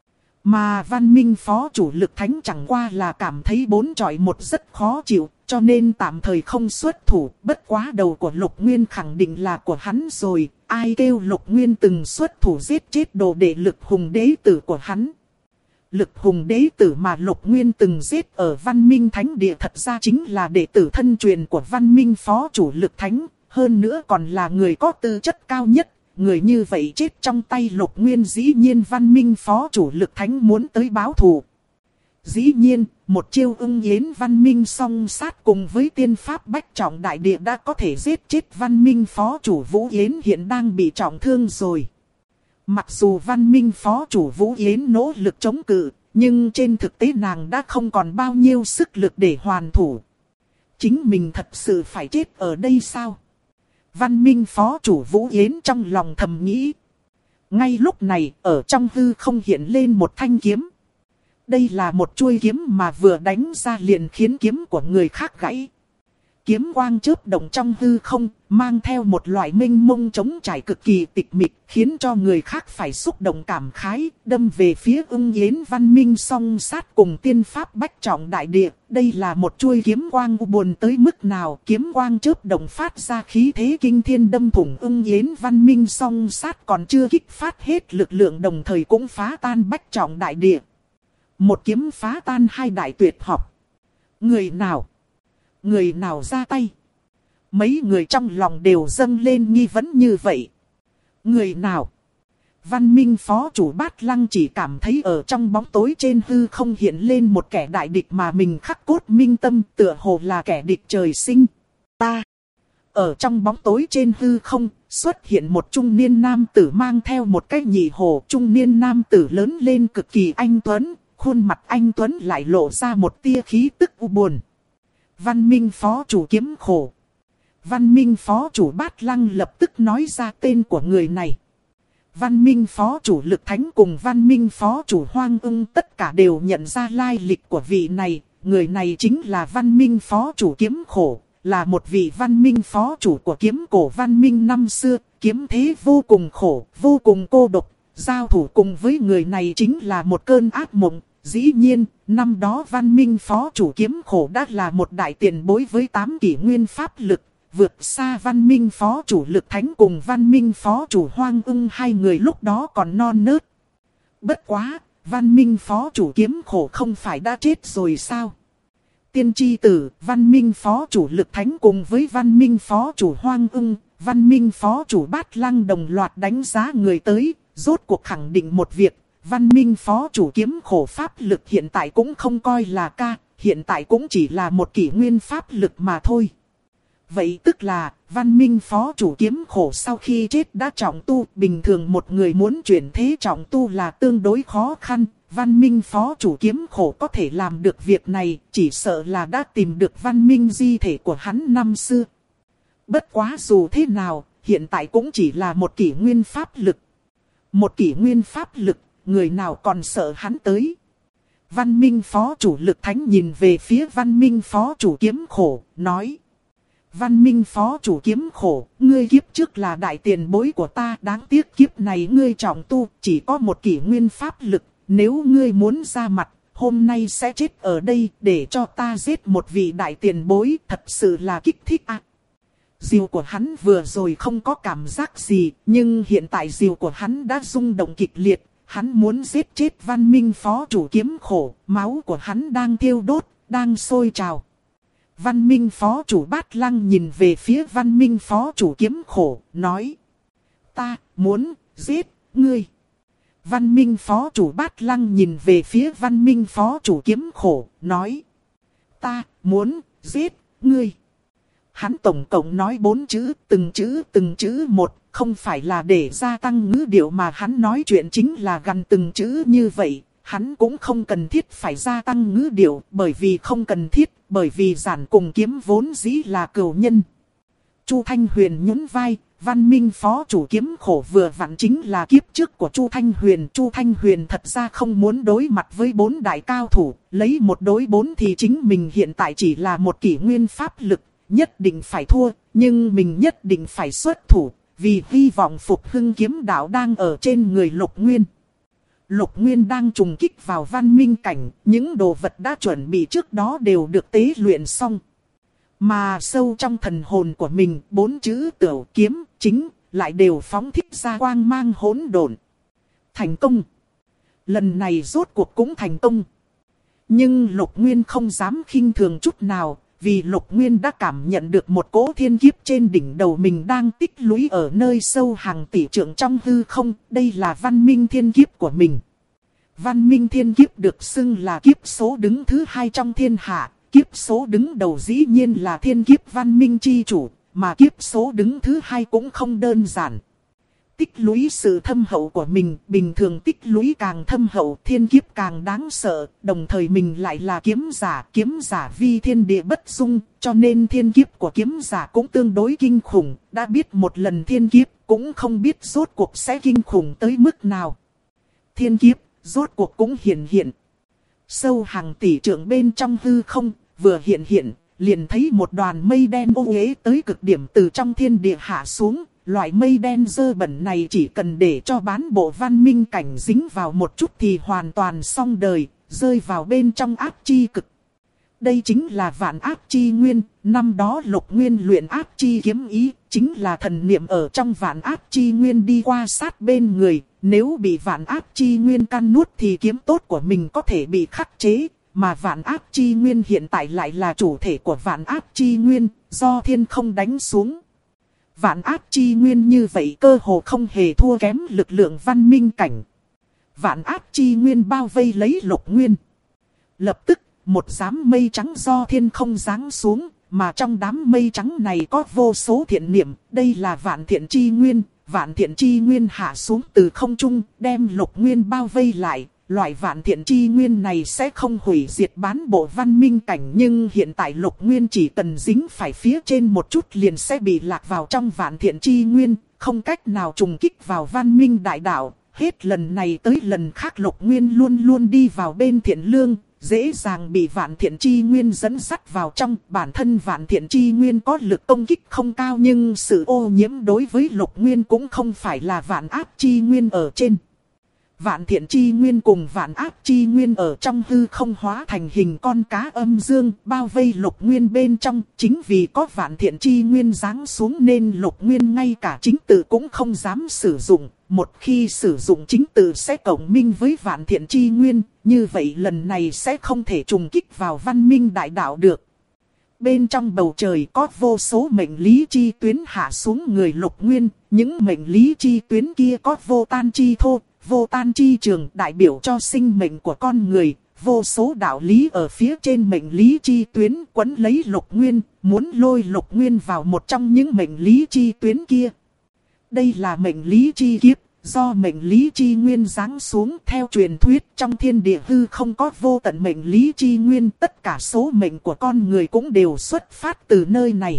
Mà văn minh phó chủ Lực Thánh chẳng qua là cảm thấy 4 chọi 1 rất khó chịu, cho nên tạm thời không xuất thủ. Bất quá đầu của Lục Nguyên khẳng định là của hắn rồi, ai kêu Lục Nguyên từng xuất thủ giết chết đồ đệ Lực Hùng đế tử của hắn. Lực Hùng đế tử mà Lục Nguyên từng giết ở văn minh thánh địa thật ra chính là đệ tử thân truyền của văn minh phó chủ Lực Thánh, hơn nữa còn là người có tư chất cao nhất. Người như vậy chết trong tay Lục Nguyên, dĩ nhiên văn minh phó chủ Lực Thánh muốn tới báo thù. Dĩ nhiên, một chiêu Ưng Yến văn minh song sát cùng với tiên pháp bách trọng đại địa đã có thể giết chết văn minh phó chủ Vũ Yến hiện đang bị trọng thương rồi. Mặc dù văn minh phó chủ Vũ Yến nỗ lực chống cự, nhưng trên thực tế nàng đã không còn bao nhiêu sức lực để hoàn thủ. Chính mình thật sự phải chết ở đây sao? Văn minh phó chủ Vũ Yến trong lòng thầm nghĩ. Ngay lúc này, ở trong hư không hiện lên một thanh kiếm. Đây là một chuôi kiếm mà vừa đánh ra liền khiến kiếm của người khác gãy. Kiếm quang chớp động trong hư không, mang theo một loại mênh mông trống trải cực kỳ tịch mịch, khiến cho người khác phải xúc động cảm khái, đâm về phía Ưng Yến văn minh song sát cùng tiên pháp bách trọng đại địa. Đây là một chuôi kiếm quang buồn tới mức nào, kiếm quang chớp động phát ra khí thế kinh thiên đâm thủng Ưng Yến văn minh song sát, còn chưa kích phát hết lực lượng đồng thời cũng phá tan bách trọng đại địa. Một kiếm phá tan 2 đại tuyệt học. Người nào ra tay? Mấy người trong lòng đều dâng lên nghi vấn như vậy. Người nào? Văn minh phó chủ Bát Lăng chỉ cảm thấy ở trong bóng tối trên hư không hiện lên một kẻ đại địch mà mình khắc cốt minh tâm, tựa hồ là kẻ địch trời sinh. Ta! Ở trong bóng tối trên hư không, xuất hiện một trung niên nam tử mang theo một cái nhị hồ. Trung niên nam tử lớn lên cực kỳ anh tuấn, khuôn mặt anh tuấn lại lộ ra một tia khí tức u buồn. Văn minh phó chủ Kiếm Khổ. Văn minh phó chủ Bát Lăng lập tức nói ra tên của người này. Văn minh phó chủ Lực Thánh cùng văn minh phó chủ Hoang Ưng tất cả đều nhận ra lai lịch của vị này. Người này chính là văn minh phó chủ Kiếm Khổ, là một vị văn minh phó chủ của kiếm cổ văn minh năm xưa. Kiếm thế vô cùng khổ, vô cùng cô độc. Giao thủ cùng với người này chính là một cơn ác mộng. Dĩ nhiên, năm đó văn minh phó chủ Kiếm Khổ đã là một đại tiền bối với 8 kỷ nguyên pháp lực, vượt xa văn minh phó chủ Lực Thánh cùng văn minh phó chủ Hoang Ưng, hai người lúc đó còn non nớt. Bất quá, văn minh phó chủ Kiếm Khổ không phải đã chết rồi sao? Tiên tri tử, văn minh phó chủ Lực Thánh cùng với văn minh phó chủ Hoang Ưng, văn minh phó chủ Bát Lăng đồng loạt đánh giá người tới, rốt cuộc khẳng định một việc. Văn minh phó chủ Kiếm Khổ pháp lực hiện tại cũng không coi là ca, hiện tại cũng chỉ là một kỷ nguyên pháp lực mà thôi. Vậy tức là, văn minh phó chủ Kiếm Khổ sau khi chết đã trọng tu, bình thường một người muốn chuyển thế trọng tu là tương đối khó khăn. Văn minh phó chủ Kiếm Khổ có thể làm được việc này, chỉ sợ là đã tìm được văn minh di thể của hắn năm xưa. Bất quá dù thế nào, hiện tại cũng chỉ là một kỷ nguyên pháp lực. Một kỷ nguyên pháp lực, người nào còn sợ hắn tới. Văn minh phó chủ Lực Thánh nhìn về phía văn minh phó chủ Kiếm Khổ, nói. Văn minh phó chủ Kiếm Khổ, ngươi kiếp trước là đại tiền bối của ta, đáng tiếc kiếp này ngươi trọng tu, chỉ có một kỷ nguyên pháp lực. Nếu ngươi muốn ra mặt, hôm nay sẽ chết ở đây để cho ta giết một vị đại tiền bối, thật sự là kích thích à. Diều của hắn vừa rồi không có cảm giác gì, nhưng hiện tại diều của hắn đã rung động kịch liệt. Hắn muốn giết chết văn minh phó chủ Kiếm Khổ, máu của hắn đang thiêu đốt, đang sôi trào. Văn minh phó chủ Bát Lăng nhìn về phía văn minh phó chủ Kiếm Khổ, nói. Ta muốn giết ngươi. Văn minh phó chủ Bát Lăng nhìn về phía văn minh phó chủ Kiếm Khổ, nói. Ta muốn giết ngươi. Hắn tổng cộng nói 4 chữ từng chữ một, không phải là để gia tăng ngữ điệu mà hắn nói chuyện chính là gần từng chữ như vậy. Hắn cũng không cần thiết phải gia tăng ngữ điệu, bởi vì không cần thiết, bởi vì giản cùng kiếm vốn dĩ là cừu nhân. Chu Thanh Huyền nhún vai, Văn Minh phó chủ kiếm khổ vừa vặn chính là kiếp trước của Chu Thanh Huyền. Chu Thanh Huyền thật ra không muốn đối mặt với 4 đại cao thủ, lấy 1 đối 4 thì chính mình hiện tại chỉ là một kỷ nguyên pháp lực, nhất định phải thua, nhưng mình nhất định phải xuất thủ, vì hy vọng phục hưng kiếm đạo đang ở trên người Lục Nguyên. Lục Nguyên đang trùng kích vào văn minh cảnh, những đồ vật đã chuẩn bị trước đó đều được tế luyện xong. Mà sâu trong thần hồn của mình, 4 chữ Tửu Kiếm chính lại đều phóng thích ra quang mang hỗn độn. Thành công. Lần này rốt cuộc cũng thành công. Nhưng Lục Nguyên không dám khinh thường chút nào, vì Lục Nguyên đã cảm nhận được một cỗ thiên kiếp trên đỉnh đầu mình đang tích lũy ở nơi sâu hàng tỷ trượng trong hư không. Đây là văn minh thiên kiếp của mình. Văn minh thiên kiếp được xưng là kiếp số đứng thứ 2 trong thiên hạ. Kiếp số đứng đầu dĩ nhiên là thiên kiếp văn minh chi chủ, mà kiếp số đứng thứ 2 cũng không đơn giản. Tích lũy sự thâm hậu của mình, bình thường tích lũy càng thâm hậu, thiên kiếp càng đáng sợ, đồng thời mình lại là kiếm giả vi thiên địa bất dung, cho nên thiên kiếp của kiếm giả cũng tương đối kinh khủng, đã biết một lần thiên kiếp, cũng không biết rốt cuộc sẽ kinh khủng tới mức nào. Thiên kiếp, rốt cuộc cũng hiện. Sâu hàng tỷ trượng bên trong hư không, vừa hiện, liền thấy một đoàn mây đen ô uế tới cực điểm từ trong thiên địa hạ xuống. Loại mây đen dơ bẩn này chỉ cần để cho bán bộ văn minh cảnh dính vào một chút thì hoàn toàn xong đời, rơi vào bên trong ác chi cực. Đây chính là vạn ác chi nguyên, năm đó Lục Nguyên luyện ác chi kiếm ý, chính là thần niệm ở trong vạn ác chi nguyên đi qua sát bên người. Nếu bị vạn ác chi nguyên căn nuốt thì kiếm tốt của mình có thể bị khắc chế, mà vạn ác chi nguyên hiện tại lại là chủ thể của vạn ác chi nguyên, do thiên không đánh xuống. Vạn ác chi nguyên như vậy cơ hồ không hề thua kém lực lượng văn minh cảnh. Vạn ác chi nguyên bao vây lấy Lục Nguyên. Lập tức, một đám mây trắng do thiên không giáng xuống, mà trong đám mây trắng này có vô số thiện niệm. Đây là vạn thiện chi nguyên, vạn thiện chi nguyên hạ xuống từ không trung, đem Lục Nguyên bao vây lại. Loại vạn thiện chi nguyên này sẽ không hủy diệt bán bộ văn minh cảnh, nhưng hiện tại Lục Nguyên chỉ cần dính phải phía trên một chút liền sẽ bị lạc vào trong vạn thiện chi nguyên, không cách nào trùng kích vào văn minh đại đạo. Hết lần này tới lần khác Lục Nguyên luôn luôn đi vào bên thiện lương, dễ dàng bị vạn thiện chi nguyên dẫn dắt vào trong. Bản thân vạn thiện chi nguyên có lực công kích không cao, nhưng sự ô nhiễm đối với Lục Nguyên cũng không phải là vạn ác chi nguyên ở trên. Vạn thiện chi nguyên cùng vạn ác chi nguyên ở trong hư không hóa thành hình con cá âm dương, bao vây Lục Nguyên bên trong. Chính vì có vạn thiện chi nguyên giáng xuống nên Lục Nguyên ngay cả chính tự cũng không dám sử dụng. Một khi sử dụng chính tự sẽ cộng minh với vạn thiện chi nguyên, như vậy lần này sẽ không thể trùng kích vào văn minh đại đạo được. Bên trong bầu trời có vô số mệnh lý chi tuyến hạ xuống người Lục Nguyên, những mệnh lý chi tuyến kia có vô tan chi thô, vô tan chi trường đại biểu cho sinh mệnh của con người, vô số đạo lý ở phía trên mệnh lý chi tuyến quấn lấy Lục Nguyên, muốn lôi Lục Nguyên vào một trong những mệnh lý chi tuyến kia. Đây là mệnh lý chi kiếp, do mệnh lý chi nguyên giáng xuống. Theo truyền thuyết trong thiên địa hư không có vô tận mệnh lý chi nguyên, tất cả số mệnh của con người cũng đều xuất phát từ nơi này.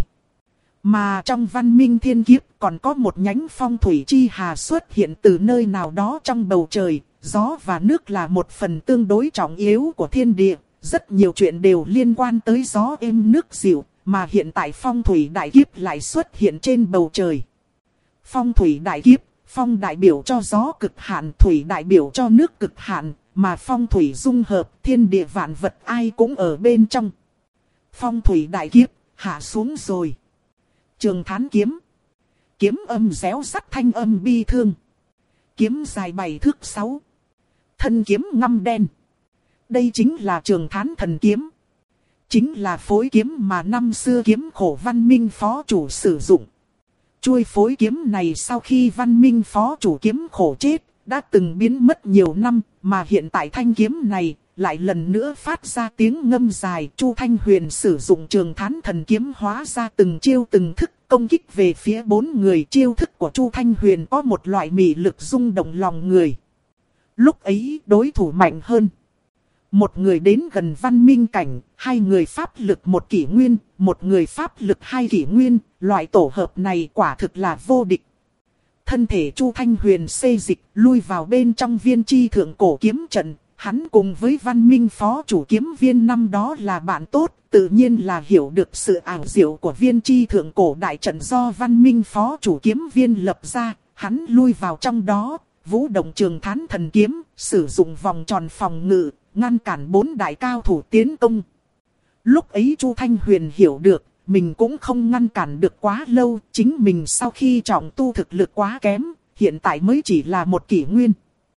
Mà trong văn minh thiên kiếp còn có một nhánh phong thủy chi hà xuất hiện từ nơi nào đó trong bầu trời. Gió và nước là một phần tương đối trọng yếu của thiên địa. Rất nhiều chuyện đều liên quan tới gió êm nước dịu. Mà hiện tại phong thủy đại kiếp lại xuất hiện trên bầu trời. Phong thủy đại kiếp, phong đại biểu cho gió cực hạn, thủy đại biểu cho nước cực hạn. Mà phong thủy dung hợp, thiên địa vạn vật ai cũng ở bên trong. Phong thủy đại kiếp, hạ xuống rồi. Trường Thán kiếm. Kiếm âm réo sắt thanh âm bi thương. Kiếm dài 7 thước 6. Thân kiếm ngăm đen. Đây chính là Trường Thán thần kiếm. Chính là phối kiếm mà năm xưa kiếm khổ văn minh phó chủ sử dụng. Chuôi phối kiếm này sau khi văn minh phó chủ kiếm khổ chết, đã từng biến mất nhiều năm, mà hiện tại thanh kiếm này lại lần nữa phát ra tiếng ngâm dài. Chu Thanh Huyền sử dụng Trường Thán thần kiếm hóa ra từng chiêu từng thức, công kích về phía 4 người. Chiêu thức của Chu Thanh Huyền có một loại mị lực rung động lòng người. Lúc ấy đối thủ mạnh hơn. Một người đến gần văn minh cảnh, 2 người pháp lực 1 kỷ nguyên, 1 người pháp lực 2 kỷ nguyên, loại tổ hợp này quả thực là vô địch. Thân thể Chu Thanh Huyền xê dịch, lui vào bên trong viên chi thượng cổ kiếm trận. Hắn cùng với văn minh phó chủ kiếm viên năm đó là bạn tốt, tự nhiên là hiểu được sự ảo diệu của viên chi thượng cổ đại trận do văn minh phó chủ kiếm viên lập ra. Hắn lui vào trong đó, vũ động trường thán thần kiếm, sử dụng vòng tròn phòng ngự, ngăn cản 4 đại cao thủ tiến công. Lúc ấy Chu Thanh Huyền hiểu được, mình cũng không ngăn cản được quá lâu, chính mình sau khi trọng tu thực lực quá kém, hiện tại mới chỉ là 1 kỷ nguyên.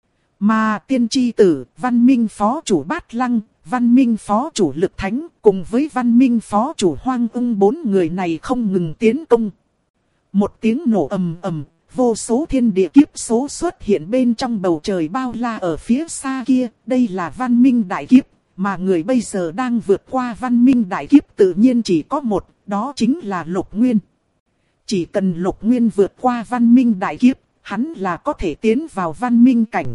Mà tiên tri tử, văn minh phó chủ Bát Lăng, văn minh phó chủ Lực Thánh, cùng với văn minh phó chủ Hoang Ưng, 4 người này không ngừng tiến công. Một tiếng nổ ầm ầm, vô số thiên địa kiếp số xuất hiện bên trong bầu trời bao la ở phía xa kia. Đây là văn minh đại kiếp, mà người bây giờ đang vượt qua văn minh đại kiếp tự nhiên chỉ có một, đó chính là Lục Nguyên. Chỉ cần Lục Nguyên vượt qua văn minh đại kiếp, hắn là có thể tiến vào văn minh cảnh.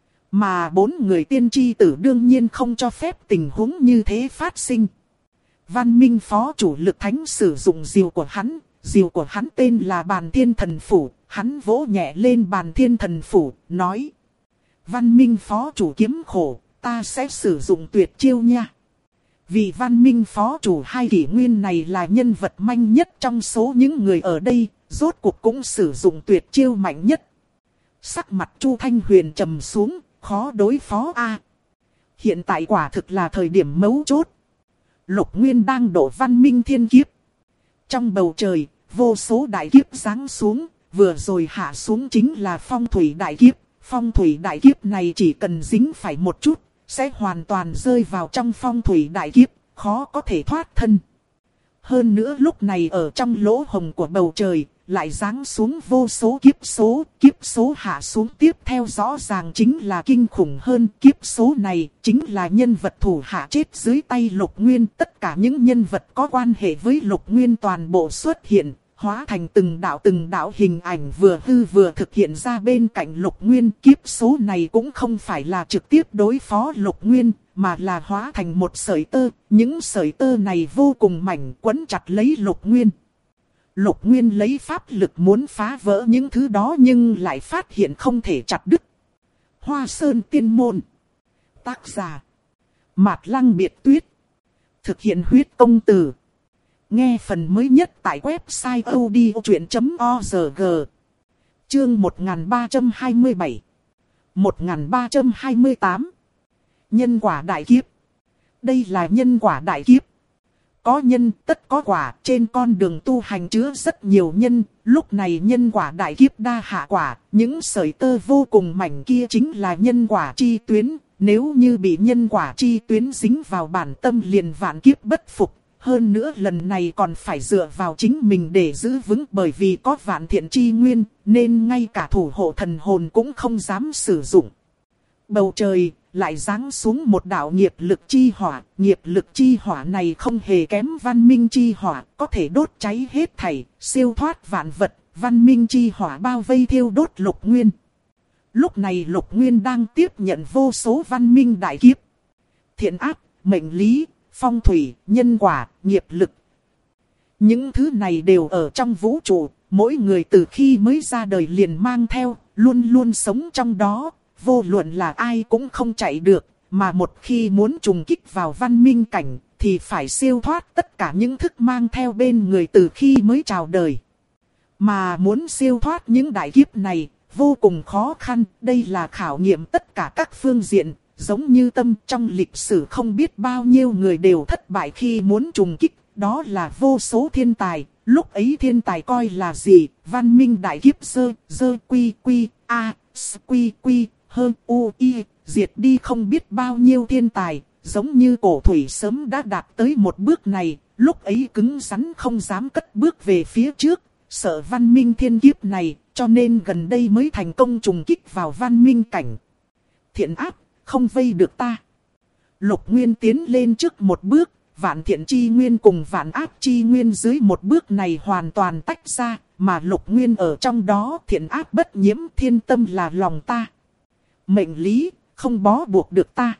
Mà 4 người tiên tri tử đương nhiên không cho phép tình huống như thế phát sinh. Văn minh phó chủ Lực Thánh sử dụng diều của hắn tên là Bàn Thiên Thần Phủ. Hắn vỗ nhẹ lên Bàn Thiên Thần Phủ, nói: Văn minh phó chủ kiếm khổ, ta sẽ sử dụng tuyệt chiêu nha. Vì văn minh phó chủ 2 kỷ nguyên này là nhân vật manh nhất trong số những người ở đây, rốt cuộc cũng sử dụng tuyệt chiêu mạnh nhất. Sắc mặt Chu Thanh Huyền trầm xuống, khó đối phó a. Hiện tại quả thực là thời điểm mấu chốt. Lục Nguyên đang độ văn minh thiên kiếp. Trong bầu trời, vô số đại kiếp giáng xuống, vừa rồi hạ xuống chính là phong thủy đại kiếp. Phong thủy đại kiếp này chỉ cần dính phải một chút, sẽ hoàn toàn rơi vào trong phong thủy đại kiếp, khó có thể thoát thân. Hơn nữa lúc này ở trong lỗ hồng của bầu trời, lại giáng xuống vô số kiếp số hạ xuống tiếp theo rõ ràng chính là kinh khủng hơn. Kiếp số này chính là nhân vật thủ hạ chết dưới tay Lục Nguyên. Tất cả những nhân vật có quan hệ với Lục Nguyên toàn bộ xuất hiện, hóa thành từng đạo hình ảnh vừa hư vừa thực hiện ra bên cạnh Lục Nguyên. Kiếp số này cũng không phải là trực tiếp đối phó Lục Nguyên, mà là hóa thành một sợi tơ. Những sợi tơ này vô cùng mảnh, quấn chặt lấy Lục Nguyên. Lục Nguyên lấy pháp lực muốn phá vỡ những thứ đó nhưng lại phát hiện không thể chặt đứt. Hoa Sơn Tiên Môn. Tác giả: Mạt Lăng Biệt Tuyết. Thực hiện huyết công từ. Nghe phần mới nhất tại website odchuyện.org. Chương 1327. 1328. Nhân quả đại kiếp. Đây là nhân quả đại kiếp. Có nhân tất có quả, trên con đường tu hành chứa rất nhiều nhân. Lúc này nhân quả đại kiếp đa hạ quả, những sợi tơ vô cùng mảnh kia chính là nhân quả chi tuyến. Nếu như bị nhân quả chi tuyến dính vào bản tâm liền vạn kiếp bất phục. Hơn nữa lần này còn phải dựa vào chính mình để giữ vững, bởi vì có vạn thiện chi nguyên, nên ngay cả thủ hộ thần hồn cũng không dám sử dụng. Bầu trời lại giáng xuống một đạo nghiệp lực chi hỏa. Nghiệp lực chi hỏa này không hề kém văn minh chi hỏa, có thể đốt cháy hết thảy, siêu thoát vạn vật. Văn minh chi hỏa bao vây thiêu đốt Lục Nguyên. Lúc này Lục Nguyên đang tiếp nhận vô số văn minh đại kiếp. Thiện ác, mệnh lý, phong thủy, nhân quả, nghiệp lực. Những thứ này đều ở trong vũ trụ, mỗi người từ khi mới ra đời liền mang theo, luôn luôn sống trong đó. Vô luận là ai cũng không chạy được, mà một khi muốn trùng kích vào văn minh cảnh, thì phải siêu thoát tất cả những thức mang theo bên người từ khi mới chào đời. Mà muốn siêu thoát những đại kiếp này, vô cùng khó khăn, đây là khảo nghiệm tất cả các phương diện. Giống như tâm trong lịch sử không biết bao nhiêu người đều thất bại khi muốn trùng kích, đó là vô số thiên tài. Lúc ấy thiên tài coi là gì? Văn minh đại kiếp diệt đi không biết bao nhiêu thiên tài. Giống như cổ thủy sớm đã đạt tới một bước này, lúc ấy cứng rắn không dám cất bước về phía trước, sợ văn minh thiên kiếp này, cho nên gần đây mới thành công trùng kích vào văn minh cảnh. Thiện ác không vây được ta. Lục Nguyên tiến lên trước một bước, vạn thiện chi nguyên cùng vạn ác chi nguyên dưới một bước này hoàn toàn tách ra, mà lục nguyên ở trong đó thiện ác bất nhiễm, thiên tâm là lòng ta. Mệnh lý, không bó buộc được ta.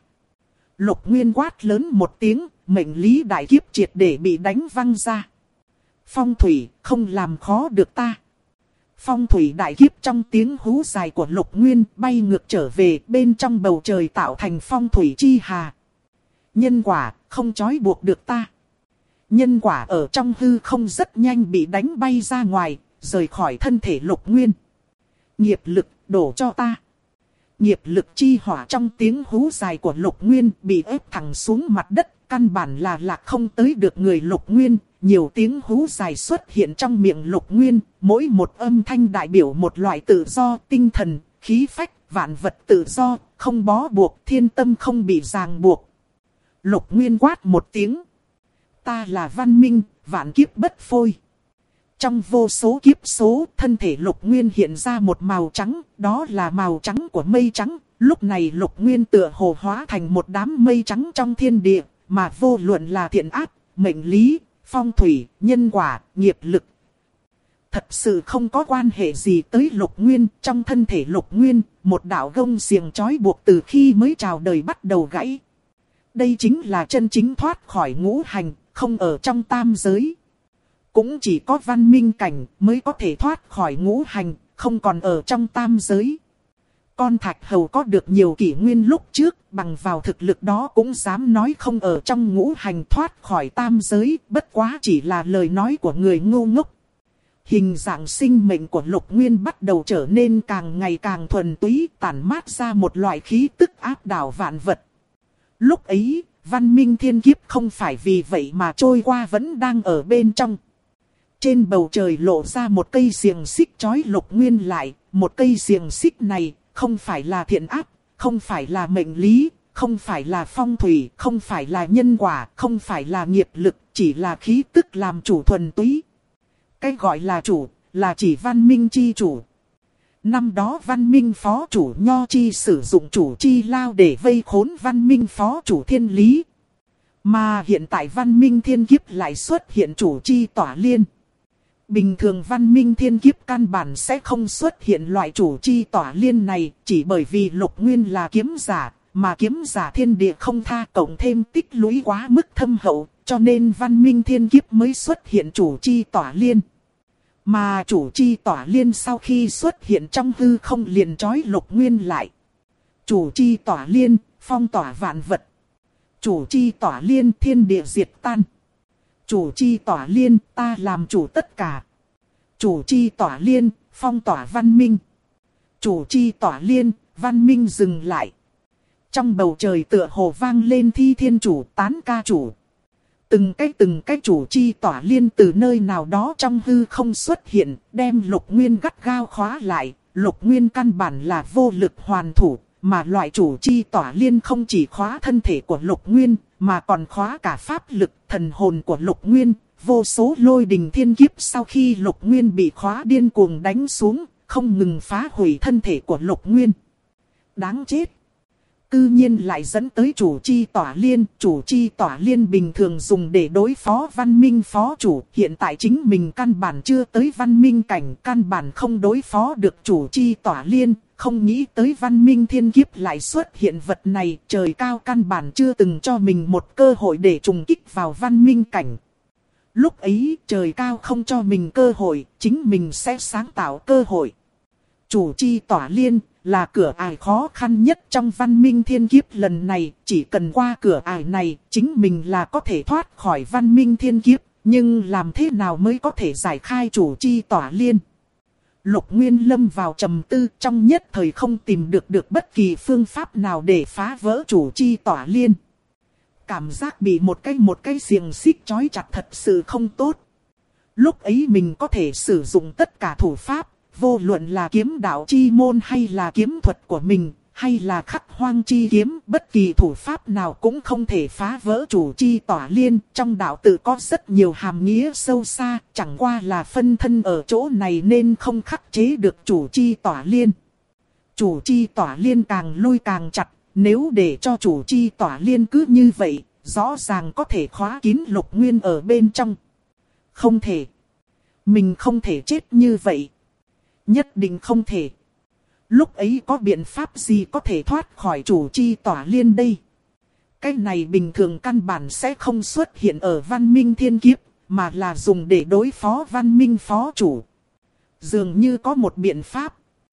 Lục nguyên quát lớn một tiếng, mệnh lý đại kiếp triệt để bị đánh văng ra. Phong thủy, không làm khó được ta. Phong thủy đại kiếp trong tiếng hú dài của lục nguyên bay ngược trở về, bên trong bầu trời tạo thành phong thủy chi hà. Nhân quả, không trói buộc được ta. Nhân quả ở trong hư không rất nhanh bị đánh bay ra ngoài, rời khỏi thân thể lục nguyên. Nghiệp lực, đổ cho ta. Nghiệp lực chi hỏa trong tiếng hú dài của lục nguyên bị ép thẳng xuống mặt đất, căn bản là lạc không tới được người lục nguyên. Nhiều tiếng hú dài xuất hiện trong miệng lục nguyên, mỗi một âm thanh đại biểu một loại tự do, tinh thần, khí phách, vạn vật tự do, không bó buộc, thiên tâm không bị ràng buộc. Lục nguyên quát một tiếng. Ta là văn minh, vạn kiếp bất phôi. Trong vô số kiếp số, thân thể lục nguyên hiện ra một màu trắng, đó là màu trắng của mây trắng. Lúc này lục nguyên tựa hồ hóa thành một đám mây trắng trong thiên địa, mà vô luận là thiện ác, mệnh lý, phong thủy, nhân quả, nghiệp lực. Thật sự không có quan hệ gì tới lục nguyên. Trong thân thể lục nguyên, một đạo gông xiềng trói buộc từ khi mới chào đời bắt đầu gãy. Đây chính là chân chính thoát khỏi ngũ hành, không ở trong tam giới. Cũng chỉ có văn minh cảnh mới có thể thoát khỏi ngũ hành, không còn ở trong tam giới. Con thạch hầu có được nhiều kỷ nguyên lúc trước, bằng vào thực lực đó cũng dám nói không ở trong ngũ hành thoát khỏi tam giới, bất quá chỉ là lời nói của người ngu ngốc. Hình dạng sinh mệnh của lục nguyên bắt đầu trở nên càng ngày càng thuần túy, tản mát ra một loại khí tức áp đảo vạn vật. Lúc ấy, văn minh thiên kiếp không phải vì vậy mà trôi qua, vẫn đang ở bên trong. Trên bầu trời lộ ra một cây xiềng xích trói lục nguyên lại, một cây xiềng xích này không phải là thiện ác, không phải là mệnh lý, không phải là phong thủy, không phải là nhân quả, không phải là nghiệp lực, chỉ là khí tức làm chủ thuần túy. Cái gọi là chủ, là chỉ văn minh chi chủ. Năm đó văn minh phó chủ Nho Chi sử dụng chủ chi lao để vây khốn văn minh phó chủ Thiên Lý. Mà hiện tại văn minh thiên kiếp lại xuất hiện chủ chi tỏa liên. Bình thường văn minh thiên kiếp căn bản sẽ không xuất hiện loại chủ chi tỏa liên này, chỉ bởi vì lục nguyên là kiếm giả, mà kiếm giả thiên địa không tha, cộng thêm tích lũy quá mức thâm hậu, cho nên văn minh thiên kiếp mới xuất hiện chủ chi tỏa liên. Mà chủ chi tỏa liên sau khi xuất hiện trong hư không liền trói lục nguyên lại. Chủ chi tỏa liên, phong tỏa vạn vật. Chủ chi tỏa liên, thiên địa diệt tan. Chủ chi tỏa liên, ta làm chủ tất cả. Chủ chi tỏa liên, phong tỏa văn minh. Chủ chi tỏa liên, văn minh dừng lại. Trong bầu trời tựa hồ vang lên thi thiên chủ, tán ca chủ. Từng cái chủ chi tỏa liên từ nơi nào đó trong hư không xuất hiện, đem lục nguyên gắt gao khóa lại. Lục nguyên căn bản là vô lực hoàn thủ, mà loại chủ chi tỏa liên không chỉ khóa thân thể của lục nguyên, mà còn khóa cả pháp lực, thần hồn của lục nguyên. Vô số lôi đình thiên kiếp sau khi lục nguyên bị khóa điên cuồng đánh xuống, không ngừng phá hủy thân thể của lục nguyên. Đáng chết! Cư nhiên lại dẫn tới chủ chi tỏa liên. Chủ chi tỏa liên bình thường dùng để đối phó văn minh phó chủ. Hiện tại chính mình căn bản chưa tới văn minh cảnh, căn bản không đối phó được chủ chi tỏa liên. Không nghĩ tới văn minh thiên kiếp lại xuất hiện vật này. Trời cao căn bản chưa từng cho mình một cơ hội để trùng kích vào văn minh cảnh. Lúc ấy trời cao không cho mình cơ hội, chính mình sẽ sáng tạo cơ hội. Chủ chi tỏa liên là cửa ải khó khăn nhất trong văn minh thiên kiếp lần này. Chỉ cần qua cửa ải này, chính mình là có thể thoát khỏi văn minh thiên kiếp. Nhưng làm thế nào mới có thể giải khai chủ chi tỏa liên? Lục Nguyên lâm vào trầm tư, trong nhất thời không tìm được bất kỳ phương pháp nào để phá vỡ chủ chi tỏa liên. Cảm giác bị một cái xiềng xích trói chặt thật sự không tốt. Lúc ấy mình có thể sử dụng tất cả thủ pháp, vô luận là kiếm đạo chi môn hay là kiếm thuật của mình, hay là khắc hoang chi kiếm, bất kỳ thủ pháp nào cũng không thể phá vỡ chủ chi tỏa liên. Trong đạo tự có rất nhiều hàm nghĩa sâu xa, chẳng qua là phân thân ở chỗ này nên không khắc chế được chủ chi tỏa liên. Chủ chi tỏa liên càng lôi càng chặt, nếu để cho chủ chi tỏa liên cứ như vậy, rõ ràng có thể khóa kín Lục Nguyên ở bên trong. Không thể. Mình không thể chết như vậy. Nhất định không thể. Lúc ấy có biện pháp gì có thể thoát khỏi chủ chi tỏa liên đây? Cái này bình thường căn bản sẽ không xuất hiện ở văn minh thiên kiếp, mà là dùng để đối phó văn minh phó chủ. Dường như có một biện pháp.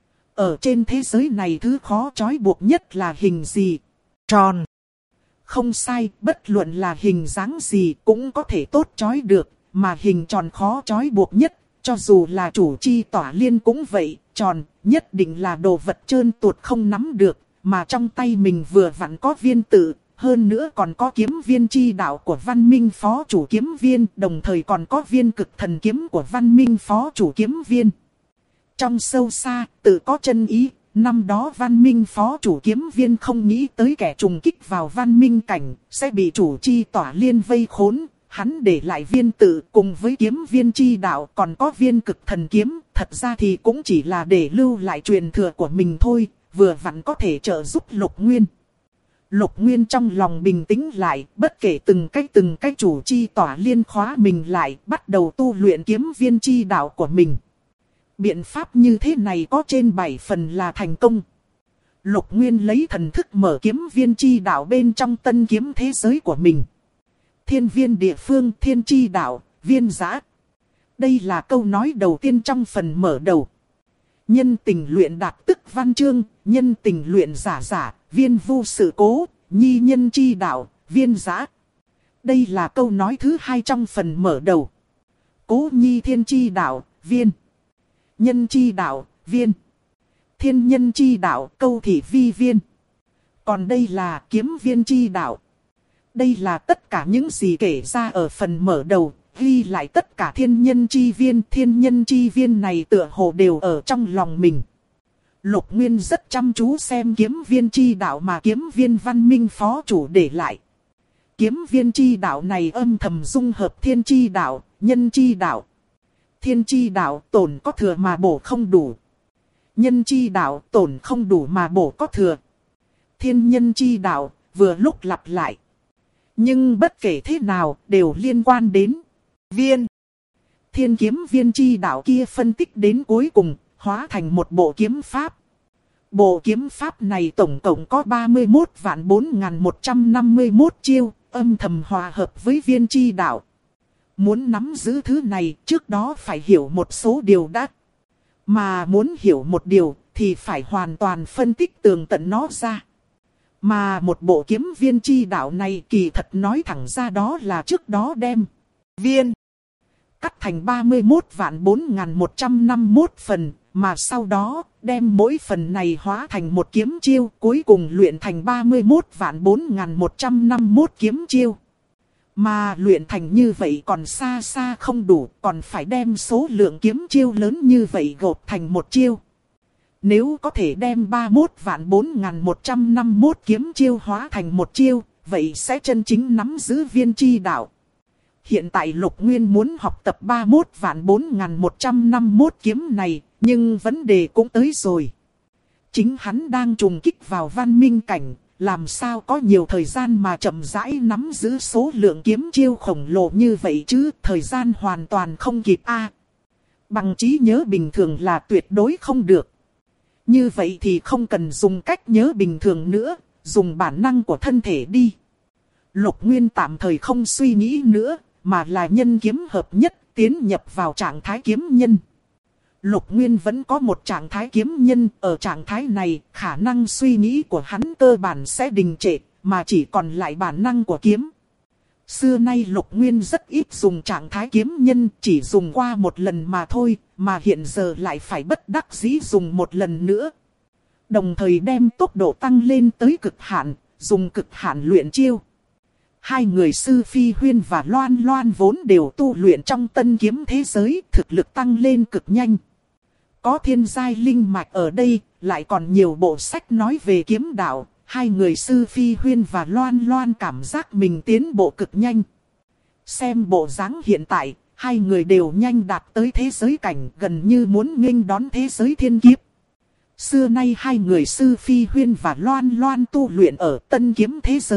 Ở trên thế giới này thứ khó trói buộc nhất là hình gì? Tròn. Không sai, bất luận là hình dáng gì cũng có thể tốt trói được, mà hình tròn khó trói buộc nhất, cho dù là chủ chi tỏa liên cũng vậy, tròn, nhất định là đồ vật trơn tuột không nắm được, mà trong tay mình vừa vặn có viên tự, hơn nữa còn có kiếm viên chi đạo của văn minh phó chủ kiếm viên, đồng thời còn có viên cực thần kiếm của văn minh phó chủ kiếm viên. Trong sâu xa, tự có chân ý, năm đó văn minh phó chủ kiếm viên không nghĩ tới kẻ trùng kích vào văn minh cảnh, sẽ bị chủ chi tỏa liên vây khốn. Hắn để lại viên tự cùng với kiếm viên chi đạo còn có viên cực thần kiếm, thật ra thì cũng chỉ là để lưu lại truyền thừa của mình thôi, vừa vặn có thể trợ giúp Lục Nguyên. Lục Nguyên trong lòng bình tĩnh lại, bất kể từng cái chủ chi tỏa liên khóa mình lại, bắt đầu tu luyện kiếm viên chi đạo của mình. Biện pháp như thế này có trên 7 phần là thành công. Lục Nguyên lấy thần thức mở kiếm viên chi đạo bên trong tân kiếm thế giới của mình. Thiên viên địa phương, thiên chi đạo, viên giã. Đây là câu nói đầu tiên trong phần mở đầu. Nhân tình luyện đạt tức văn chương, nhân tình luyện giả giả, viên vu sự cố, nhi nhân chi đạo, viên giã. Đây là câu nói thứ 2 trong phần mở đầu. Cố nhi thiên chi đạo, viên. Nhân chi đạo, viên. Thiên nhân chi đạo, câu thị vi viên. Còn đây là kiếm viên chi đạo. Đây là tất cả những gì kể ra ở phần mở đầu, ghi lại tất cả thiên nhân chi viên này tựa hồ đều ở trong lòng mình. Lục Nguyên rất chăm chú xem kiếm viên chi đạo mà kiếm viên văn minh phó chủ để lại. Kiếm viên chi đạo này âm thầm dung hợp thiên chi đạo, nhân chi đạo. Thiên chi đạo tổn có thừa mà bổ không đủ. Nhân chi đạo tổn không đủ mà bổ có thừa. Thiên nhân chi đạo vừa lúc lặp lại. Nhưng bất kể thế nào đều liên quan đến viên. Thiên kiếm viên chi đạo kia phân tích đến cuối cùng, hóa thành một bộ kiếm pháp. Bộ kiếm pháp này tổng cộng có 31.4151 chiêu, âm thầm hòa hợp với viên chi đạo. Muốn nắm giữ thứ này trước đó phải hiểu một số điều đã. Mà muốn hiểu một điều thì phải hoàn toàn phân tích tường tận nó ra. Mà một bộ kiếm viên chi đạo này kỳ thật nói thẳng ra đó là trước đó đem viên cắt thành 31.4151 phần, mà sau đó đem mỗi phần này hóa thành một kiếm chiêu, cuối cùng luyện thành 31.4151 kiếm chiêu. Mà luyện thành như vậy còn xa xa không đủ, còn phải đem số lượng kiếm chiêu lớn như vậy gộp thành một chiêu. Nếu có thể đem 31.4151 kiếm chiêu hóa thành một chiêu, vậy sẽ chân chính nắm giữ viên chi đạo. Hiện tại Lục Nguyên muốn học tập 31.4151 kiếm này, nhưng vấn đề cũng tới rồi. Chính hắn đang trùng kích vào văn minh cảnh, làm sao có nhiều thời gian mà chậm rãi nắm giữ số lượng kiếm chiêu khổng lồ như vậy chứ, thời gian hoàn toàn không kịp a. Bằng trí nhớ bình thường là tuyệt đối không được. Như vậy thì không cần dùng cách nhớ bình thường nữa, dùng bản năng của thân thể đi. Lục Nguyên tạm thời không suy nghĩ nữa, mà là nhân kiếm hợp nhất, tiến nhập vào trạng thái kiếm nhân. Lục Nguyên vẫn có một trạng thái kiếm nhân, ở trạng thái này, khả năng suy nghĩ của hắn cơ bản sẽ đình trệ, mà chỉ còn lại bản năng của kiếm. Xưa nay Lục Nguyên rất ít dùng trạng thái kiếm nhân, chỉ dùng qua một lần mà thôi, mà hiện giờ lại phải bất đắc dĩ dùng một lần nữa. Đồng thời đem tốc độ tăng lên tới cực hạn, dùng cực hạn luyện chiêu. Hai người Sư Phi Huyên và Loan Loan vốn đều tu luyện trong tân kiếm thế giới, thực lực tăng lên cực nhanh. Có thiên giai linh mạch ở đây, lại còn nhiều bộ sách nói về kiếm đạo. Hai người Sư Phi Huyên và Loan Loan cảm giác mình tiến bộ cực nhanh. Xem bộ dáng hiện tại, hai người đều nhanh đạt tới thế giới cảnh, gần như muốn nghênh đón thế giới thiên kiếp. Xưa nay hai người Sư Phi Huyên và Loan Loan tu luyện ở tân kiếm thế giới,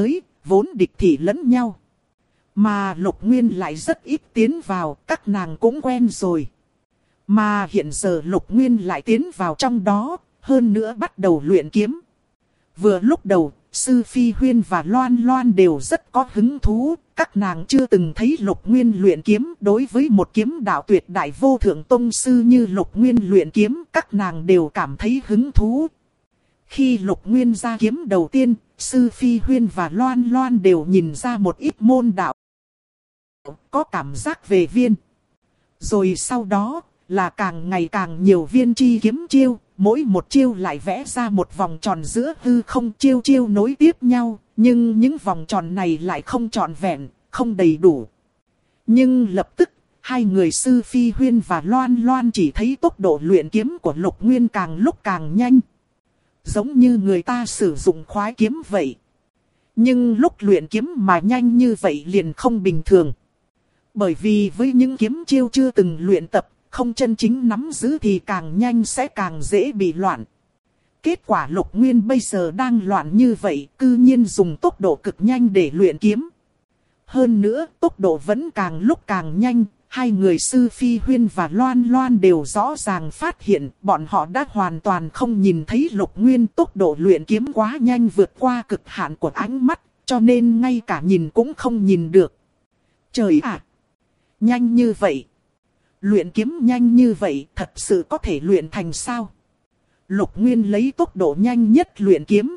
vốn địch thị lẫn nhau. Mà Lục Nguyên lại rất ít tiến vào, các nàng cũng quen rồi. Mà hiện giờ Lục Nguyên lại tiến vào trong đó, hơn nữa bắt đầu luyện kiếm. Vừa lúc đầu, Sư Phi Huyên và Loan Loan đều rất có hứng thú. Các nàng chưa từng thấy Lục Nguyên luyện kiếm. Đối với một kiếm đạo tuyệt đại vô thượng tông sư như Lục Nguyên luyện kiếm, các nàng đều cảm thấy hứng thú. Khi Lục Nguyên ra kiếm đầu tiên, Sư Phi Huyên và Loan Loan đều nhìn ra một ít môn đạo. Có cảm giác về viên. Rồi sau đó là càng ngày càng nhiều viên chi kiếm chiêu. Mỗi một chiêu lại vẽ ra một vòng tròn giữa hư không, chiêu chiêu nối tiếp nhau. Nhưng những vòng tròn này lại không trọn vẹn, không đầy đủ. Nhưng lập tức, hai người Sư Phi Huyên và Loan Loan chỉ thấy tốc độ luyện kiếm của Lục Nguyên càng lúc càng nhanh. Giống như người ta sử dụng khoái kiếm vậy. Nhưng lúc luyện kiếm mà nhanh như vậy liền không bình thường. Bởi vì với những kiếm chiêu chưa từng luyện tập, không chân chính nắm giữ thì càng nhanh sẽ càng dễ bị loạn. Kết quả Lục Nguyên bây giờ đang loạn như vậy, cư nhiên dùng tốc độ cực nhanh để luyện kiếm. Hơn nữa, tốc độ vẫn càng lúc càng nhanh, hai người Sư Phi Huyên và Loan Loan đều rõ ràng phát hiện bọn họ đã hoàn toàn không nhìn thấy Lục Nguyên tốc độ luyện kiếm quá nhanh vượt qua cực hạn của ánh mắt, cho nên ngay cả nhìn cũng không nhìn được. Trời ạ! Nhanh như vậy! Luyện kiếm nhanh như vậy thật sự có thể luyện thành sao? Lục Nguyên lấy tốc độ nhanh nhất luyện kiếm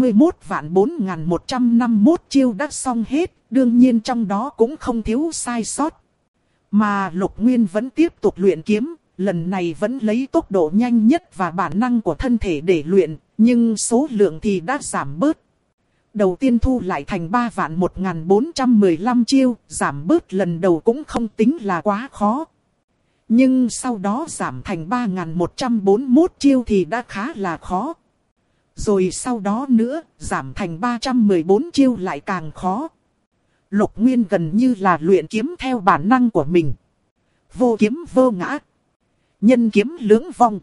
31.4151 chiêu đã xong hết, đương nhiên trong đó cũng không thiếu sai sót. Mà Lục Nguyên vẫn tiếp tục luyện kiếm, lần này vẫn lấy tốc độ nhanh nhất và bản năng của thân thể để luyện, nhưng số lượng thì đã giảm bớt. Đầu tiên thu lại thành 3.1415 chiêu, giảm bớt lần đầu cũng không tính là quá khó. Nhưng sau đó giảm thành 3.141 chiêu thì đã khá là khó. Rồi sau đó nữa, giảm thành 314 chiêu lại càng khó. Lục Nguyên gần như là luyện kiếm theo bản năng của mình. Vô kiếm vô ngã. Nhân kiếm lưỡng vong.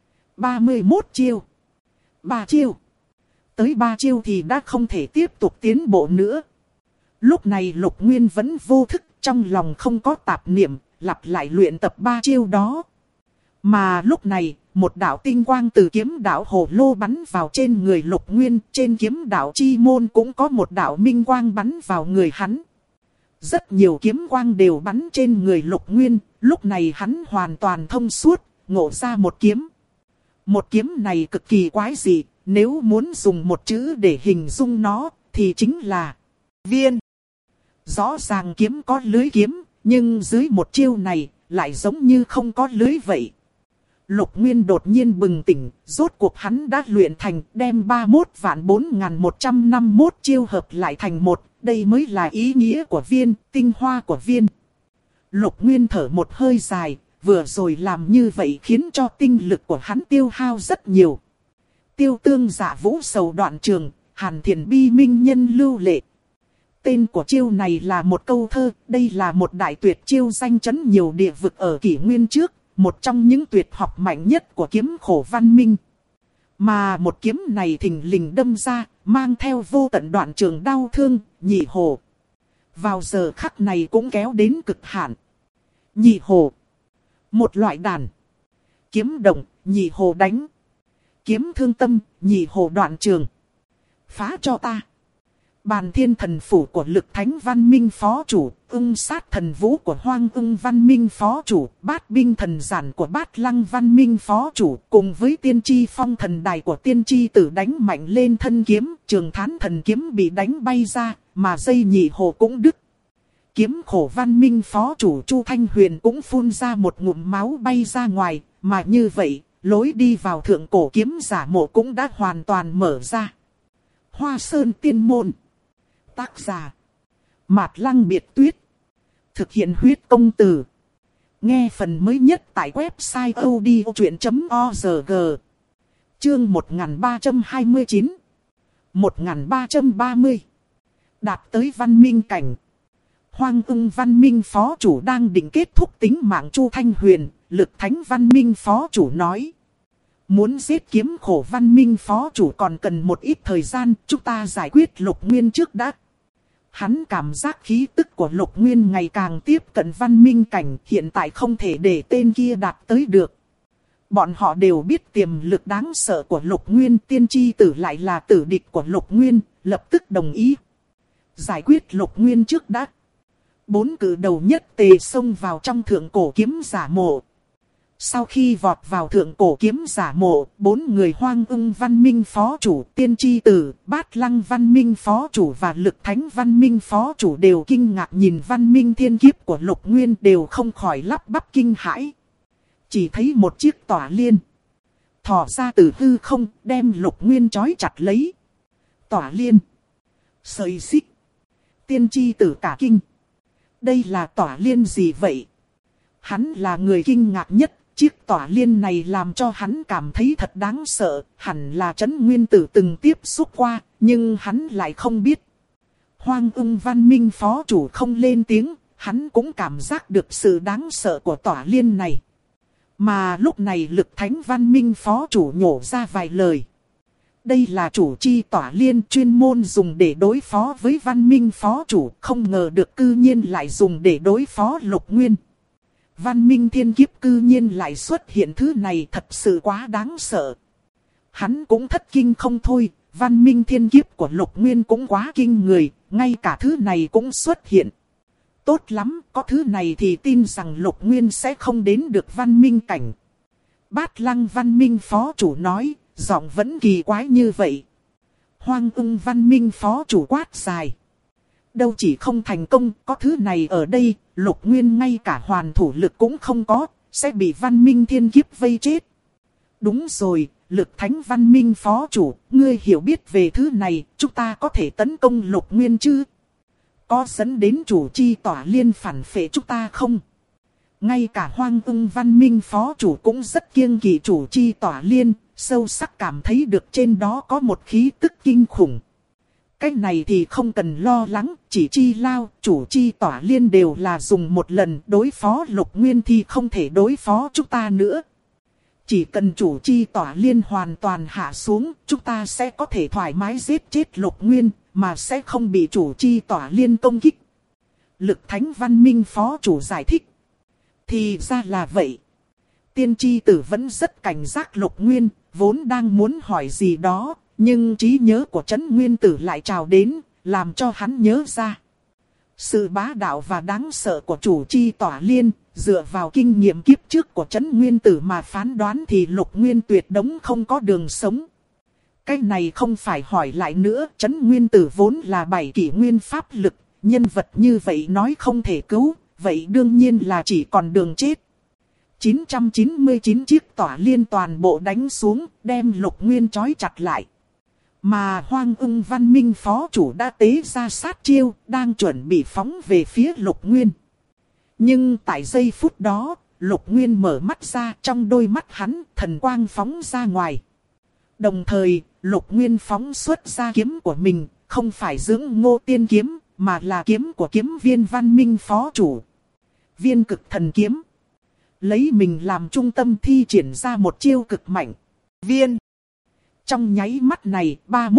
31 chiêu. 3 chiêu. Tới 3 chiêu thì đã không thể tiếp tục tiến bộ nữa. Lúc này Lục Nguyên vẫn vô thức, trong lòng không có tạp niệm, lặp lại luyện tập 3 chiêu đó. Mà lúc này, một đạo tinh quang từ kiếm đạo hồ lô bắn vào trên người Lục Nguyên, trên kiếm đạo chi môn cũng có một đạo minh quang bắn vào người hắn. Rất nhiều kiếm quang đều bắn trên người Lục Nguyên, lúc này hắn hoàn toàn thông suốt, ngộ ra một kiếm. Một kiếm này cực kỳ quái dị, nếu muốn dùng một chữ để hình dung nó, thì chính là viên. Rõ ràng kiếm có lưới kiếm, nhưng dưới một chiêu này, lại giống như không có lưới vậy. Lục Nguyên đột nhiên bừng tỉnh, rốt cuộc hắn đã luyện thành, đem 31.4151 chiêu hợp lại thành một, đây mới là ý nghĩa của viên, tinh hoa của viên. Lục Nguyên thở một hơi dài, vừa rồi làm như vậy khiến cho tinh lực của hắn tiêu hao rất nhiều. Tiêu tương dạ vũ sầu đoạn trường, hàn thiền bi minh nhân lưu lệ. Tên của chiêu này là một câu thơ, đây là một đại tuyệt chiêu danh chấn nhiều địa vực ở kỷ nguyên trước, một trong những tuyệt học mạnh nhất của kiếm khổ văn minh. Mà một kiếm này thình lình đâm ra, mang theo vô tận đoạn trường đau thương, nhị hồ. Vào giờ khắc này cũng kéo đến cực hạn. Nhị hồ. Một loại đàn. Kiếm động, nhị hồ đánh. Kiếm thương tâm, nhị hồ đoạn trường. Phá cho ta. Bàn thiên thần phủ của Lực Thánh Văn Minh phó chủ, ưng sát thần vũ của Hoang ưng Văn Minh phó chủ, bát binh thần giản của Bát Lăng Văn Minh phó chủ, cùng với tiên tri phong thần đài của tiên tri tử đánh mạnh lên thân kiếm, Trường Thán thần kiếm bị đánh bay ra, mà dây nhị hồ cũng đứt. Kiếm khổ Văn Minh phó chủ Chu Thanh Huyền cũng phun ra một ngụm máu bay ra ngoài, mà như vậy, lối đi vào thượng cổ kiếm giả mộ cũng đã hoàn toàn mở ra. Hoa Sơn Tiên Môn. Tác giả Mạt Lăng Biệt Tuyết. Thực hiện huyết công từ. Nghe phần mới nhất tại website odchuyện.org. Chương 1329 1330. Đạt tới văn minh cảnh. Hoang ưng Văn Minh phó chủ đang định kết thúc tính mạng Chu Thanh Huyền, Lực Thánh Văn Minh phó chủ nói. Muốn giết kiếm khổ Văn Minh phó chủ còn cần một ít thời gian, chúng ta giải quyết Lục Nguyên trước đã. Hắn cảm giác khí tức của Lục Nguyên ngày càng tiếp cận văn minh cảnh, hiện tại không thể để tên kia đạt tới được. Bọn họ đều biết tiềm lực đáng sợ của Lục Nguyên, tiên tri tử lại là tử địch của Lục Nguyên, lập tức đồng ý. Giải quyết Lục Nguyên trước đã. 4 cử đầu nhất tề xông vào trong thượng cổ kiếm giả mộ. Sau khi vọt vào thượng cổ kiếm giả mộ, 4 người Hoang Ưng văn minh phó chủ, tiên tri tử, Bát Lăng văn minh phó chủ và Lực Thánh văn minh phó chủ đều kinh ngạc nhìn văn minh thiên kiếp của Lục Nguyên, đều không khỏi lắp bắp kinh hãi. Chỉ thấy một chiếc tỏa liên thò ra từ hư không, đem Lục Nguyên trói chặt lấy. Tỏa liên, sợi xích. Tiên tri tử cả kinh. Đây là tỏa liên gì vậy? Hắn là người kinh ngạc nhất. Chiếc tỏa liên này làm cho hắn cảm thấy thật đáng sợ. Hẳn là Trấn Nguyên Tử từng tiếp xúc qua, nhưng hắn lại không biết. Hoang Ưng văn minh phó chủ không lên tiếng, hắn cũng cảm giác được sự đáng sợ của tỏa liên này. Mà lúc này Lực Thánh văn minh phó chủ nhổ ra vài lời. Đây là chủ chi tỏa liên chuyên môn dùng để đối phó với văn minh phó chủ, không ngờ được cư nhiên lại dùng để đối phó Lục Nguyên. Văn minh thiên kiếp cư nhiên lại xuất hiện thứ này, thật sự quá đáng sợ. Hắn cũng thất kinh không thôi, văn minh thiên kiếp của Lục Nguyên cũng quá kinh người, ngay cả thứ này cũng xuất hiện. Tốt lắm, có thứ này thì tin rằng Lục Nguyên sẽ không đến được văn minh cảnh. Bát Lăng văn minh phó chủ nói, giọng vẫn kỳ quái như vậy. Hoang Ưng văn minh phó chủ quát dài. Đâu chỉ không thành công, có thứ này ở đây, Lục Nguyên ngay cả hoàn thủ lực cũng không có, sẽ bị văn minh thiên kiếp vây chết. Đúng rồi, Lực Thánh văn minh phó chủ, ngươi hiểu biết về thứ này, chúng ta có thể tấn công Lục Nguyên chứ? Có dẫn đến chủ chi tỏa liên phản phệ chúng ta không? Ngay cả Hoang Ưng văn minh phó chủ cũng rất kiêng kỵ chủ chi tỏa liên, sâu sắc cảm thấy được trên đó có một khí tức kinh khủng. Cái này thì không cần lo lắng, chỉ chi lao, chủ chi tỏa liên đều là dùng một lần, đối phó Lục Nguyên thì không thể đối phó chúng ta nữa. Chỉ cần chủ chi tỏa liên hoàn toàn hạ xuống, chúng ta sẽ có thể thoải mái giết chết Lục Nguyên, mà sẽ không bị chủ chi tỏa liên công kích. Lực Thánh văn minh phó chủ giải thích. Thì ra là vậy. Tiên tri tử vẫn rất cảnh giác Lục Nguyên, vốn đang muốn hỏi gì đó, nhưng trí nhớ của Trấn Nguyên Tử lại trào đến, làm cho hắn nhớ ra. Sự bá đạo và đáng sợ của chủ chi tỏa liên, dựa vào kinh nghiệm kiếp trước của Trấn Nguyên Tử mà phán đoán thì Lục Nguyên tuyệt đống không có đường sống. Cái này không phải hỏi lại nữa, Trấn Nguyên Tử vốn là 7 kỷ nguyên pháp lực, nhân vật như vậy nói không thể cứu, vậy đương nhiên là chỉ còn đường chết. 999 chiếc tỏa liên toàn bộ đánh xuống, đem Lục Nguyên trói chặt lại. Mà Hoang Ưng văn minh phó chủ đã tế ra sát chiêu, đang chuẩn bị phóng về phía Lục Nguyên. Nhưng tại giây phút đó, Lục Nguyên mở mắt ra, trong đôi mắt hắn, thần quang phóng ra ngoài. Đồng thời, Lục Nguyên phóng xuất ra kiếm của mình, không phải dưỡng ngô tiên kiếm, mà là kiếm của kiếm viên văn minh phó chủ. Viên cực thần kiếm. Lấy mình làm trung tâm thi triển ra một chiêu cực mạnh. Viên. Trong nháy mắt này,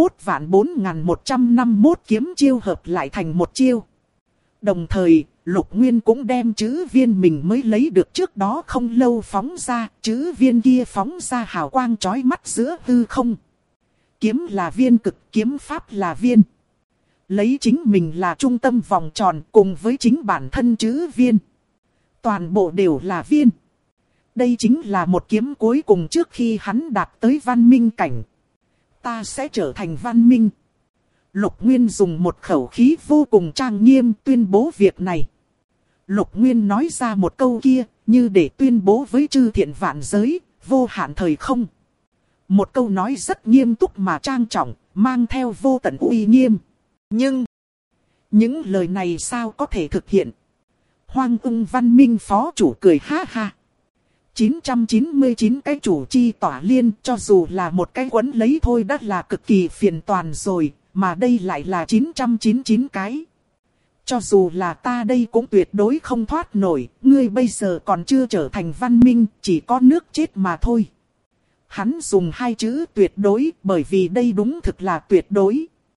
31.4151 kiếm chiêu hợp lại thành một chiêu. Đồng thời, Lục Nguyên cũng đem chữ viên mình mới lấy được trước đó không lâu phóng ra, chữ viên kia phóng ra hào quang chói mắt giữa hư không. Kiếm là viên cực, kiếm pháp là viên. Lấy chính mình là trung tâm vòng tròn cùng với chính bản thân chữ viên. Toàn bộ đều là viên. Đây chính là một kiếm cuối cùng trước khi hắn đạt tới văn minh cảnh. Ta sẽ trở thành văn minh. Lục Nguyên dùng một khẩu khí vô cùng trang nghiêm tuyên bố việc này. Lục Nguyên nói ra một câu kia, như để tuyên bố với chư thiện vạn giới, vô hạn thời không. Một câu nói rất nghiêm túc mà trang trọng, mang theo vô tận uy nghiêm. Nhưng, những lời này sao có thể thực hiện? Hoang Ưng văn minh phó chủ cười ha ha. 999 cái chủ chi tỏa liên, cho dù là một cái quấn lấy thôi đã là cực kỳ phiền toàn rồi, mà đây lại là 999 cái. Cho dù là ta đây cũng tuyệt đối không thoát nổi, ngươi bây giờ còn chưa trở thành văn minh, chỉ có nước chết mà thôi. Hắn dùng hai chữ tuyệt đối, bởi vì đây đúng thực là tuyệt đối.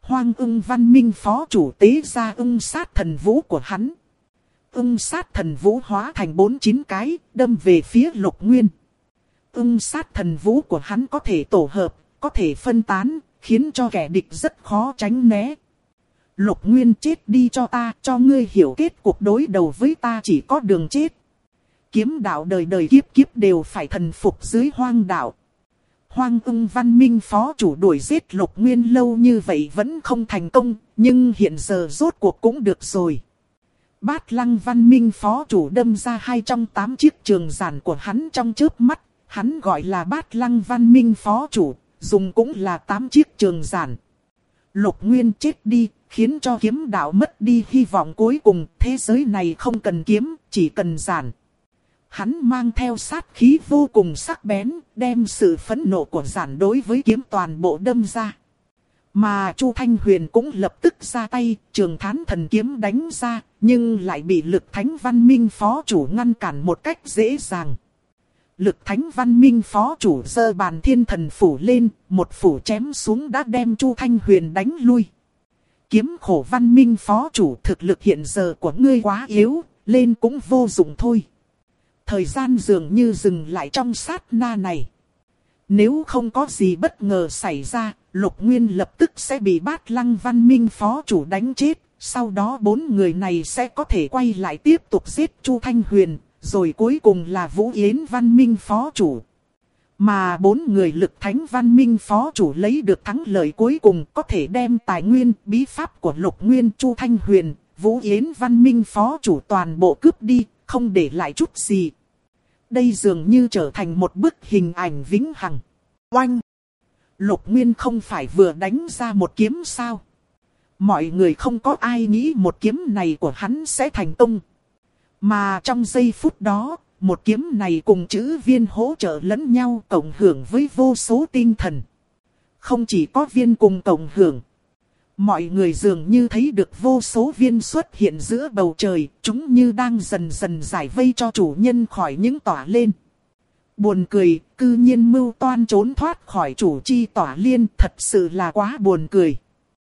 Hoang Ưng văn minh phó chủ tế ra ưng sát thần vũ của hắn. Ưng sát thần vũ hóa thành 49 cái, đâm về phía Lục Nguyên. Ưng sát thần vũ của hắn có thể tổ hợp, có thể phân tán, khiến cho kẻ địch rất khó tránh né. Lục Nguyên, chết đi cho ta, cho ngươi hiểu kết cuộc đối đầu với ta chỉ có đường chết. Kiếm đạo đời đời kiếp kiếp đều phải thần phục dưới hoang đạo. Hoang Ưng văn minh phó chủ đuổi giết Lục Nguyên lâu như vậy vẫn không thành công, nhưng hiện giờ rốt cuộc cũng được rồi. Bát Lăng văn minh phó chủ đâm ra 2 trong 8 chiếc trường giản của hắn trong chớp mắt. Hắn gọi là Bát Lăng văn minh phó chủ, dùng cũng là 8 chiếc trường giản. Lục Nguyên, chết đi, khiến cho kiếm đạo mất đi hy vọng cuối cùng. Thế giới này không cần kiếm, chỉ cần giản. Hắn mang theo sát khí vô cùng sắc bén, đem sự phẫn nộ của giản đối với kiếm toàn bộ đâm ra. Mà Chu Thanh Huyền cũng lập tức ra tay, Trường Thán thần kiếm đánh ra, nhưng lại bị Lực Thánh văn minh phó chủ ngăn cản một cách dễ dàng. Lực Thánh văn minh phó chủ giơ bàn thiên thần phủ lên, một phủ chém xuống đã đem Chu Thanh Huyền đánh lui. Kiếm khổ văn minh phó chủ, thực lực hiện giờ của ngươi quá yếu, lên cũng vô dụng thôi. Thời gian dường như dừng lại trong sát na này. Nếu không có gì bất ngờ xảy ra, Lục Nguyên lập tức sẽ bị Bát Lăng văn minh phó chủ đánh chết. Sau đó 4 người này sẽ có thể quay lại tiếp tục giết Chu Thanh Huyền. Rồi cuối cùng là Vũ Yến văn minh phó chủ. Mà 4 người Lực Thánh văn minh phó chủ lấy được thắng lợi cuối cùng, có thể đem tài nguyên, bí pháp của Lục Nguyên, Chu Thanh Huyền, Vũ Yến văn minh phó chủ toàn bộ cướp đi, không để lại chút gì. Đây dường như trở thành một bức hình ảnh vĩnh hằng. Oanh! Lục Nguyên không phải vừa đánh ra một kiếm sao? Mọi người không có ai nghĩ một kiếm này của hắn sẽ thành công. Mà trong giây phút đó, một kiếm này cùng chữ viên hỗ trợ lẫn nhau, cộng hưởng với vô số tinh thần. Không chỉ có viên cùng cộng hưởng. Mọi người dường như thấy được vô số viên xuất hiện giữa bầu trời, chúng như đang dần dần giải vây cho chủ nhân khỏi những tỏa lên. Buồn cười, cư nhiên mưu toan trốn thoát khỏi chủ chi tỏa liên, thật sự là quá buồn cười.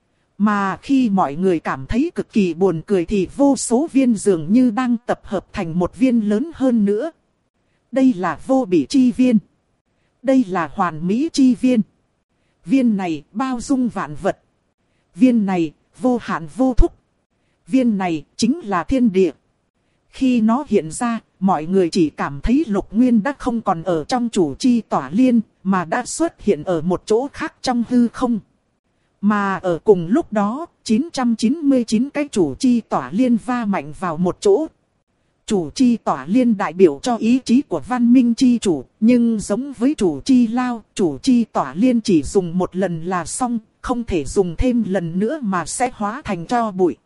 Mà khi mọi người cảm thấy cực kỳ buồn cười thì vô số viên dường như đang tập hợp thành một viên lớn hơn nữa. Đây là vô bỉ chi viên. Đây là hoàn mỹ chi viên. Viên này bao dung vạn vật. Viên này vô hạn vô thúc. Viên này chính là thiên địa. Khi nó hiện ra, mọi người chỉ cảm thấy Lục Nguyên đã không còn ở trong chủ chi tỏa liên, mà đã xuất hiện ở một chỗ khác trong hư không. Mà ở cùng lúc đó, 999 cái chủ chi tỏa liên va mạnh vào một chỗ. Chủ chi tỏa liên đại biểu cho ý chí của văn minh chi chủ, nhưng giống với chủ chi lao, chủ chi tỏa liên chỉ dùng một lần là xong, không thể dùng thêm lần nữa mà sẽ hóa thành tro bụi.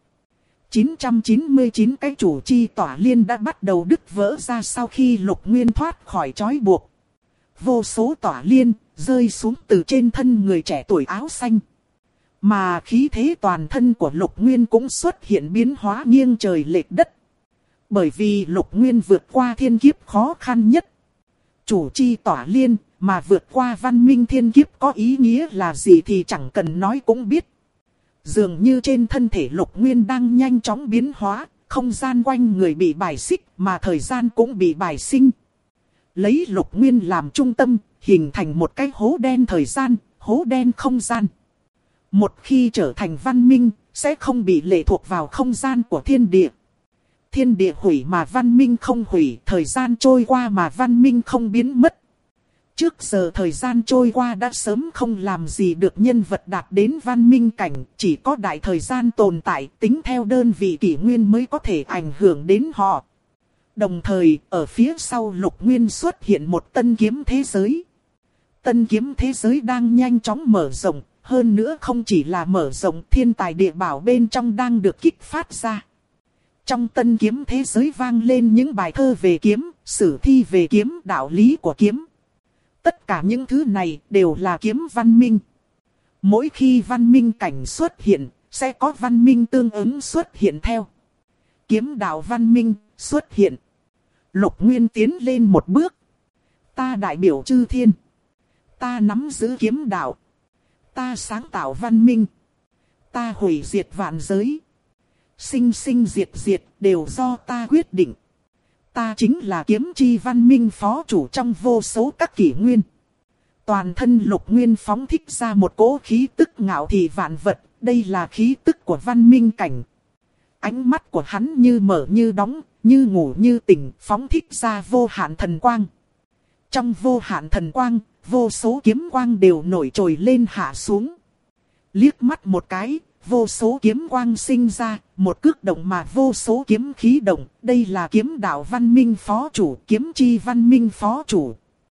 999 cái chủ chi tỏa liên đã bắt đầu đứt vỡ ra sau khi Lục Nguyên thoát khỏi trói buộc. Vô số tỏa liên rơi xuống từ trên thân người trẻ tuổi áo xanh. Mà khí thế toàn thân của Lục Nguyên cũng xuất hiện biến hóa nghiêng trời lệch đất. Bởi vì Lục Nguyên vượt qua thiên kiếp khó khăn nhất. Chủ chi tỏa liên mà vượt qua văn minh thiên kiếp có ý nghĩa là gì thì chẳng cần nói cũng biết. Dường như trên thân thể Lục Nguyên đang nhanh chóng biến hóa, không gian quanh người bị bài xích mà thời gian cũng bị bài sinh. Lấy Lục Nguyên làm trung tâm, hình thành một cái hố đen thời gian, hố đen không gian. Một khi trở thành văn minh, sẽ không bị lệ thuộc vào không gian của thiên địa. Thiên địa hủy mà văn minh không hủy, thời gian trôi qua mà văn minh không biến mất. Trước giờ thời gian trôi qua đã sớm không làm gì được nhân vật đạt đến văn minh cảnh, chỉ có đại thời gian tồn tại tính theo đơn vị kỷ nguyên mới có thể ảnh hưởng đến họ. Đồng thời, ở phía sau Lục Nguyên xuất hiện một tân kiếm thế giới. Tân kiếm thế giới đang nhanh chóng mở rộng, hơn nữa không chỉ là mở rộng, thiên tài địa bảo bên trong đang được kích phát ra. Trong tân kiếm thế giới vang lên những bài thơ về kiếm, sử thi về kiếm, đạo lý của kiếm. Tất cả những thứ này đều là kiếm văn minh. Mỗi khi văn minh cảnh xuất hiện, sẽ có văn minh tương ứng xuất hiện theo. Kiếm đạo văn minh xuất hiện. Lục Nguyên tiến lên một bước. Ta đại biểu chư thiên. Ta nắm giữ kiếm đạo. Ta sáng tạo văn minh. Ta hủy diệt vạn giới. Sinh sinh diệt diệt đều do ta quyết định. Ta chính là kiếm chi văn minh phó chủ trong vô số các kỷ nguyên. Toàn thân Lục Nguyên phóng thích ra một cỗ khí tức ngạo thị vạn vật. Đây là khí tức của văn minh cảnh. Ánh mắt của hắn như mở như đóng, như ngủ như tỉnh, phóng thích ra vô hạn thần quang. Trong vô hạn thần quang, vô số kiếm quang đều nổi trồi lên hạ xuống. Liếc mắt một cái, vô số kiếm quang sinh ra, một cước động mà vô số kiếm khí động. Đây là kiếm đạo văn minh phó chủ, kiếm chi văn minh phó chủ.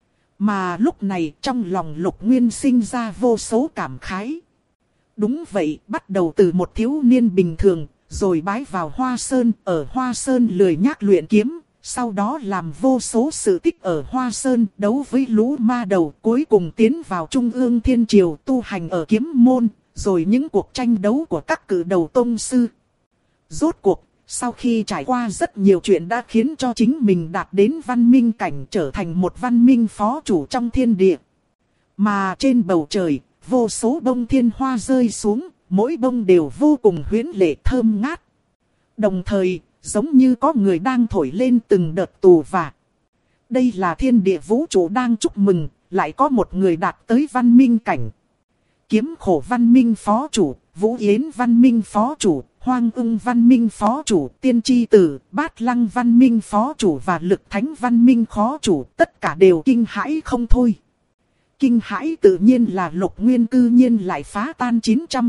Mà lúc này trong lòng Lục Nguyên sinh ra vô số cảm khái. Đúng vậy, bắt đầu từ một thiếu niên bình thường, rồi bái vào Hoa Sơn, ở Hoa Sơn lười nhác luyện kiếm. Sau đó làm vô số sự tích ở Hoa Sơn, đấu với lũ ma đầu, cuối cùng tiến vào Trung ương Thiên Triều tu hành ở kiếm môn, rồi những cuộc tranh đấu của các cử đầu tông sư. Rốt cuộc, sau khi trải qua rất nhiều chuyện đã khiến cho chính mình đạt đến văn minh cảnh, trở thành một văn minh phó chủ trong thiên địa. Mà trên bầu trời, vô số bông thiên hoa rơi xuống, mỗi bông đều vô cùng huyễn lệ thơm ngát. Đồng thời, giống như có người đang thổi lên từng đợt tù và. Đây là thiên địa vũ trụ đang chúc mừng, lại có một người đạt tới văn minh cảnh. Kiếm khổ văn minh phó chủ, Vũ Yến văn minh phó chủ, Hoang Ưng văn minh phó chủ, Tiên Tri Tử, Bát Lăng văn minh phó chủ và Lực Thánh văn minh phó chủ, tất cả đều kinh hãi không thôi. Kinh hãi tự nhiên là Lục Nguyên cư nhiên lại phá tan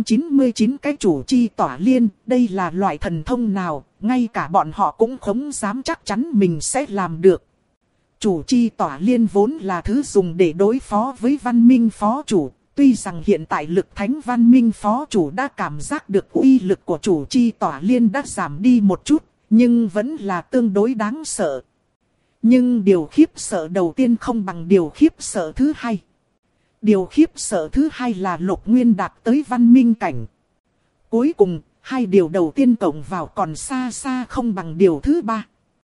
999 cái chủ chi tỏa liên. Đây là loại thần thông nào, ngay cả bọn họ cũng không dám chắc chắn mình sẽ làm được. Chủ chi tỏa liên vốn là thứ dùng để đối phó với văn minh phó chủ. Tuy rằng hiện tại Lực Thánh văn minh phó chủ đã cảm giác được uy lực của chủ chi tỏa liên đã giảm đi một chút, nhưng vẫn là tương đối đáng sợ. Nhưng điều khiếp sợ đầu tiên không bằng điều khiếp sợ thứ hai. Điều khiếp sợ thứ hai là Lục Nguyên đạt tới văn minh cảnh. Cuối cùng, hai điều đầu tiên cộng vào còn xa xa không bằng điều thứ ba.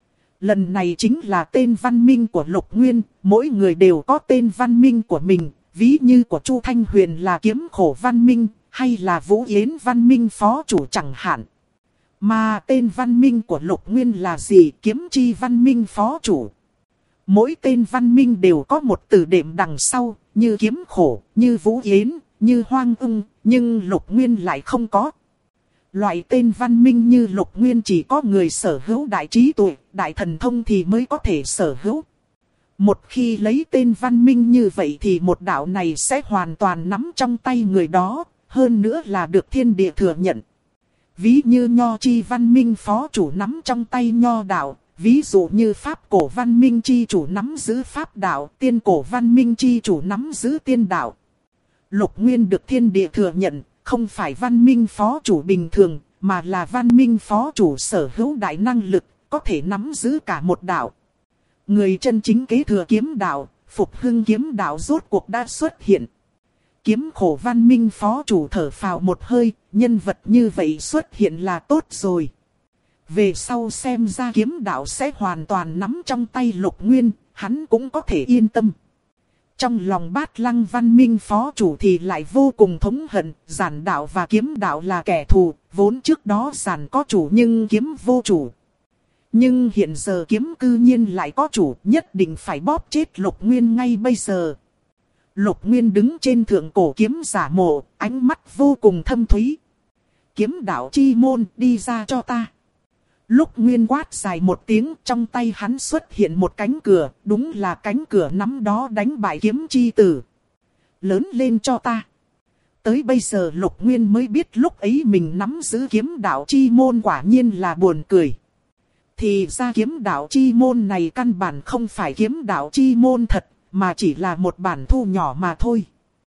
Lần này chính là tên văn minh của Lục Nguyên, mỗi người đều có tên văn minh của mình. Ví như của Chu Thanh Huyền là kiếm khổ văn minh, hay là Vũ Yến văn minh phó chủ chẳng hạn. Mà tên văn minh của Lục Nguyên là gì? Kiếm chi văn minh phó chủ. Mỗi tên văn minh đều có một từ đệm đằng sau, như kiếm khổ, như Vũ Yến, như Hoang Ưng, nhưng Lục Nguyên lại không có. Loại tên văn minh như Lục Nguyên chỉ có người sở hữu đại trí tuệ, đại thần thông thì mới có thể sở hữu. Một khi lấy tên văn minh như vậy thì một đạo này sẽ hoàn toàn nắm trong tay người đó, hơn nữa là được thiên địa thừa nhận. Ví như Nho chi văn minh phó chủ nắm trong tay Nho đạo, ví dụ như Pháp cổ văn minh chi chủ nắm giữ Pháp đạo, Tiên cổ văn minh chi chủ nắm giữ Tiên đạo. Lục Nguyên được thiên địa thừa nhận, không phải văn minh phó chủ bình thường, mà là văn minh phó chủ sở hữu đại năng lực, có thể nắm giữ cả một đạo. Người chân chính kế thừa kiếm đạo, phục hưng kiếm đạo rốt cuộc đã xuất hiện. Kiếm khổ văn minh phó chủ thở phào một hơi, nhân vật như vậy xuất hiện là tốt rồi. Về sau xem ra kiếm đạo sẽ hoàn toàn nắm trong tay Lục Nguyên, hắn cũng có thể yên tâm. Trong lòng Bát Lăng văn minh phó chủ thì lại vô cùng thống hận, giản đạo và kiếm đạo là kẻ thù, vốn trước đó giản có chủ nhưng kiếm vô chủ. Nhưng hiện giờ kiếm cư nhiên lại có chủ, nhất định phải bóp chết Lục Nguyên ngay bây giờ. Lục Nguyên đứng trên thượng cổ kiếm giả mộ, ánh mắt vô cùng thâm thúy. Kiếm đạo chi môn, đi ra cho ta. Lục Nguyên quát dài một tiếng, trong tay hắn xuất hiện một cánh cửa, đúng là cánh cửa nắm đó đánh bại kiếm chi tử. Lớn lên cho ta. Tới bây giờ Lục Nguyên mới biết lúc ấy mình nắm giữ kiếm đạo chi môn quả nhiên là buồn cười. Thì ra kiếm đạo chi môn này căn bản không phải kiếm đạo chi môn thật, mà chỉ là một bản thu nhỏ mà thôi.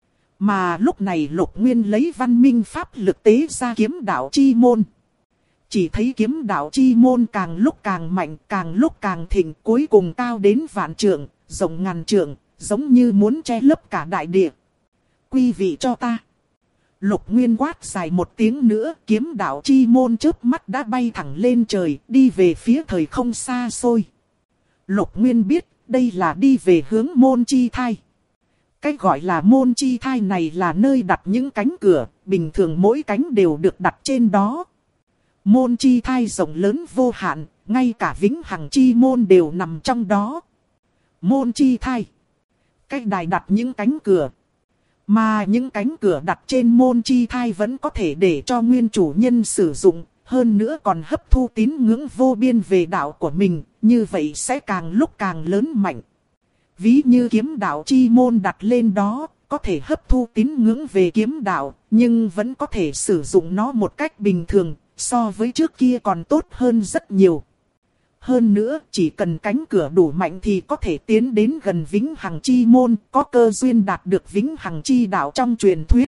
Mà lúc này Lục Nguyên lấy văn minh pháp lực tế ra kiếm đạo chi môn. Chỉ thấy kiếm đạo chi môn càng lúc càng mạnh, càng lúc càng thịnh, cuối cùng cao đến vạn trượng, rộng ngàn trượng, giống như muốn che lấp cả đại địa. Quy vị cho ta. Lục Nguyên quát dài một tiếng nữa, kiếm đạo chi môn chớp mắt đã bay thẳng lên trời, đi về phía thời không xa xôi. Lục Nguyên biết, đây là đi về hướng môn chi thai. Cái gọi là môn chi thai này là nơi đặt những cánh cửa, bình thường mỗi cánh đều được đặt trên đó. Môn chi thai rộng lớn vô hạn, ngay cả vĩnh hằng chi môn đều nằm trong đó. Môn chi thai, cái đài đặt những cánh cửa. Mà những cánh cửa đặt trên môn chi thai vẫn có thể để cho nguyên chủ nhân sử dụng, hơn nữa còn hấp thu tín ngưỡng vô biên về đạo của mình, như vậy sẽ càng lúc càng lớn mạnh. Ví như kiếm đạo chi môn đặt lên đó, có thể hấp thu tín ngưỡng về kiếm đạo, nhưng vẫn có thể sử dụng nó một cách bình thường, so với trước kia còn tốt hơn rất nhiều. Hơn nữa, chỉ cần cánh cửa đủ mạnh thì có thể tiến đến gần vĩnh hằng chi môn, có cơ duyên đạt được vĩnh hằng chi đạo trong truyền thuyết.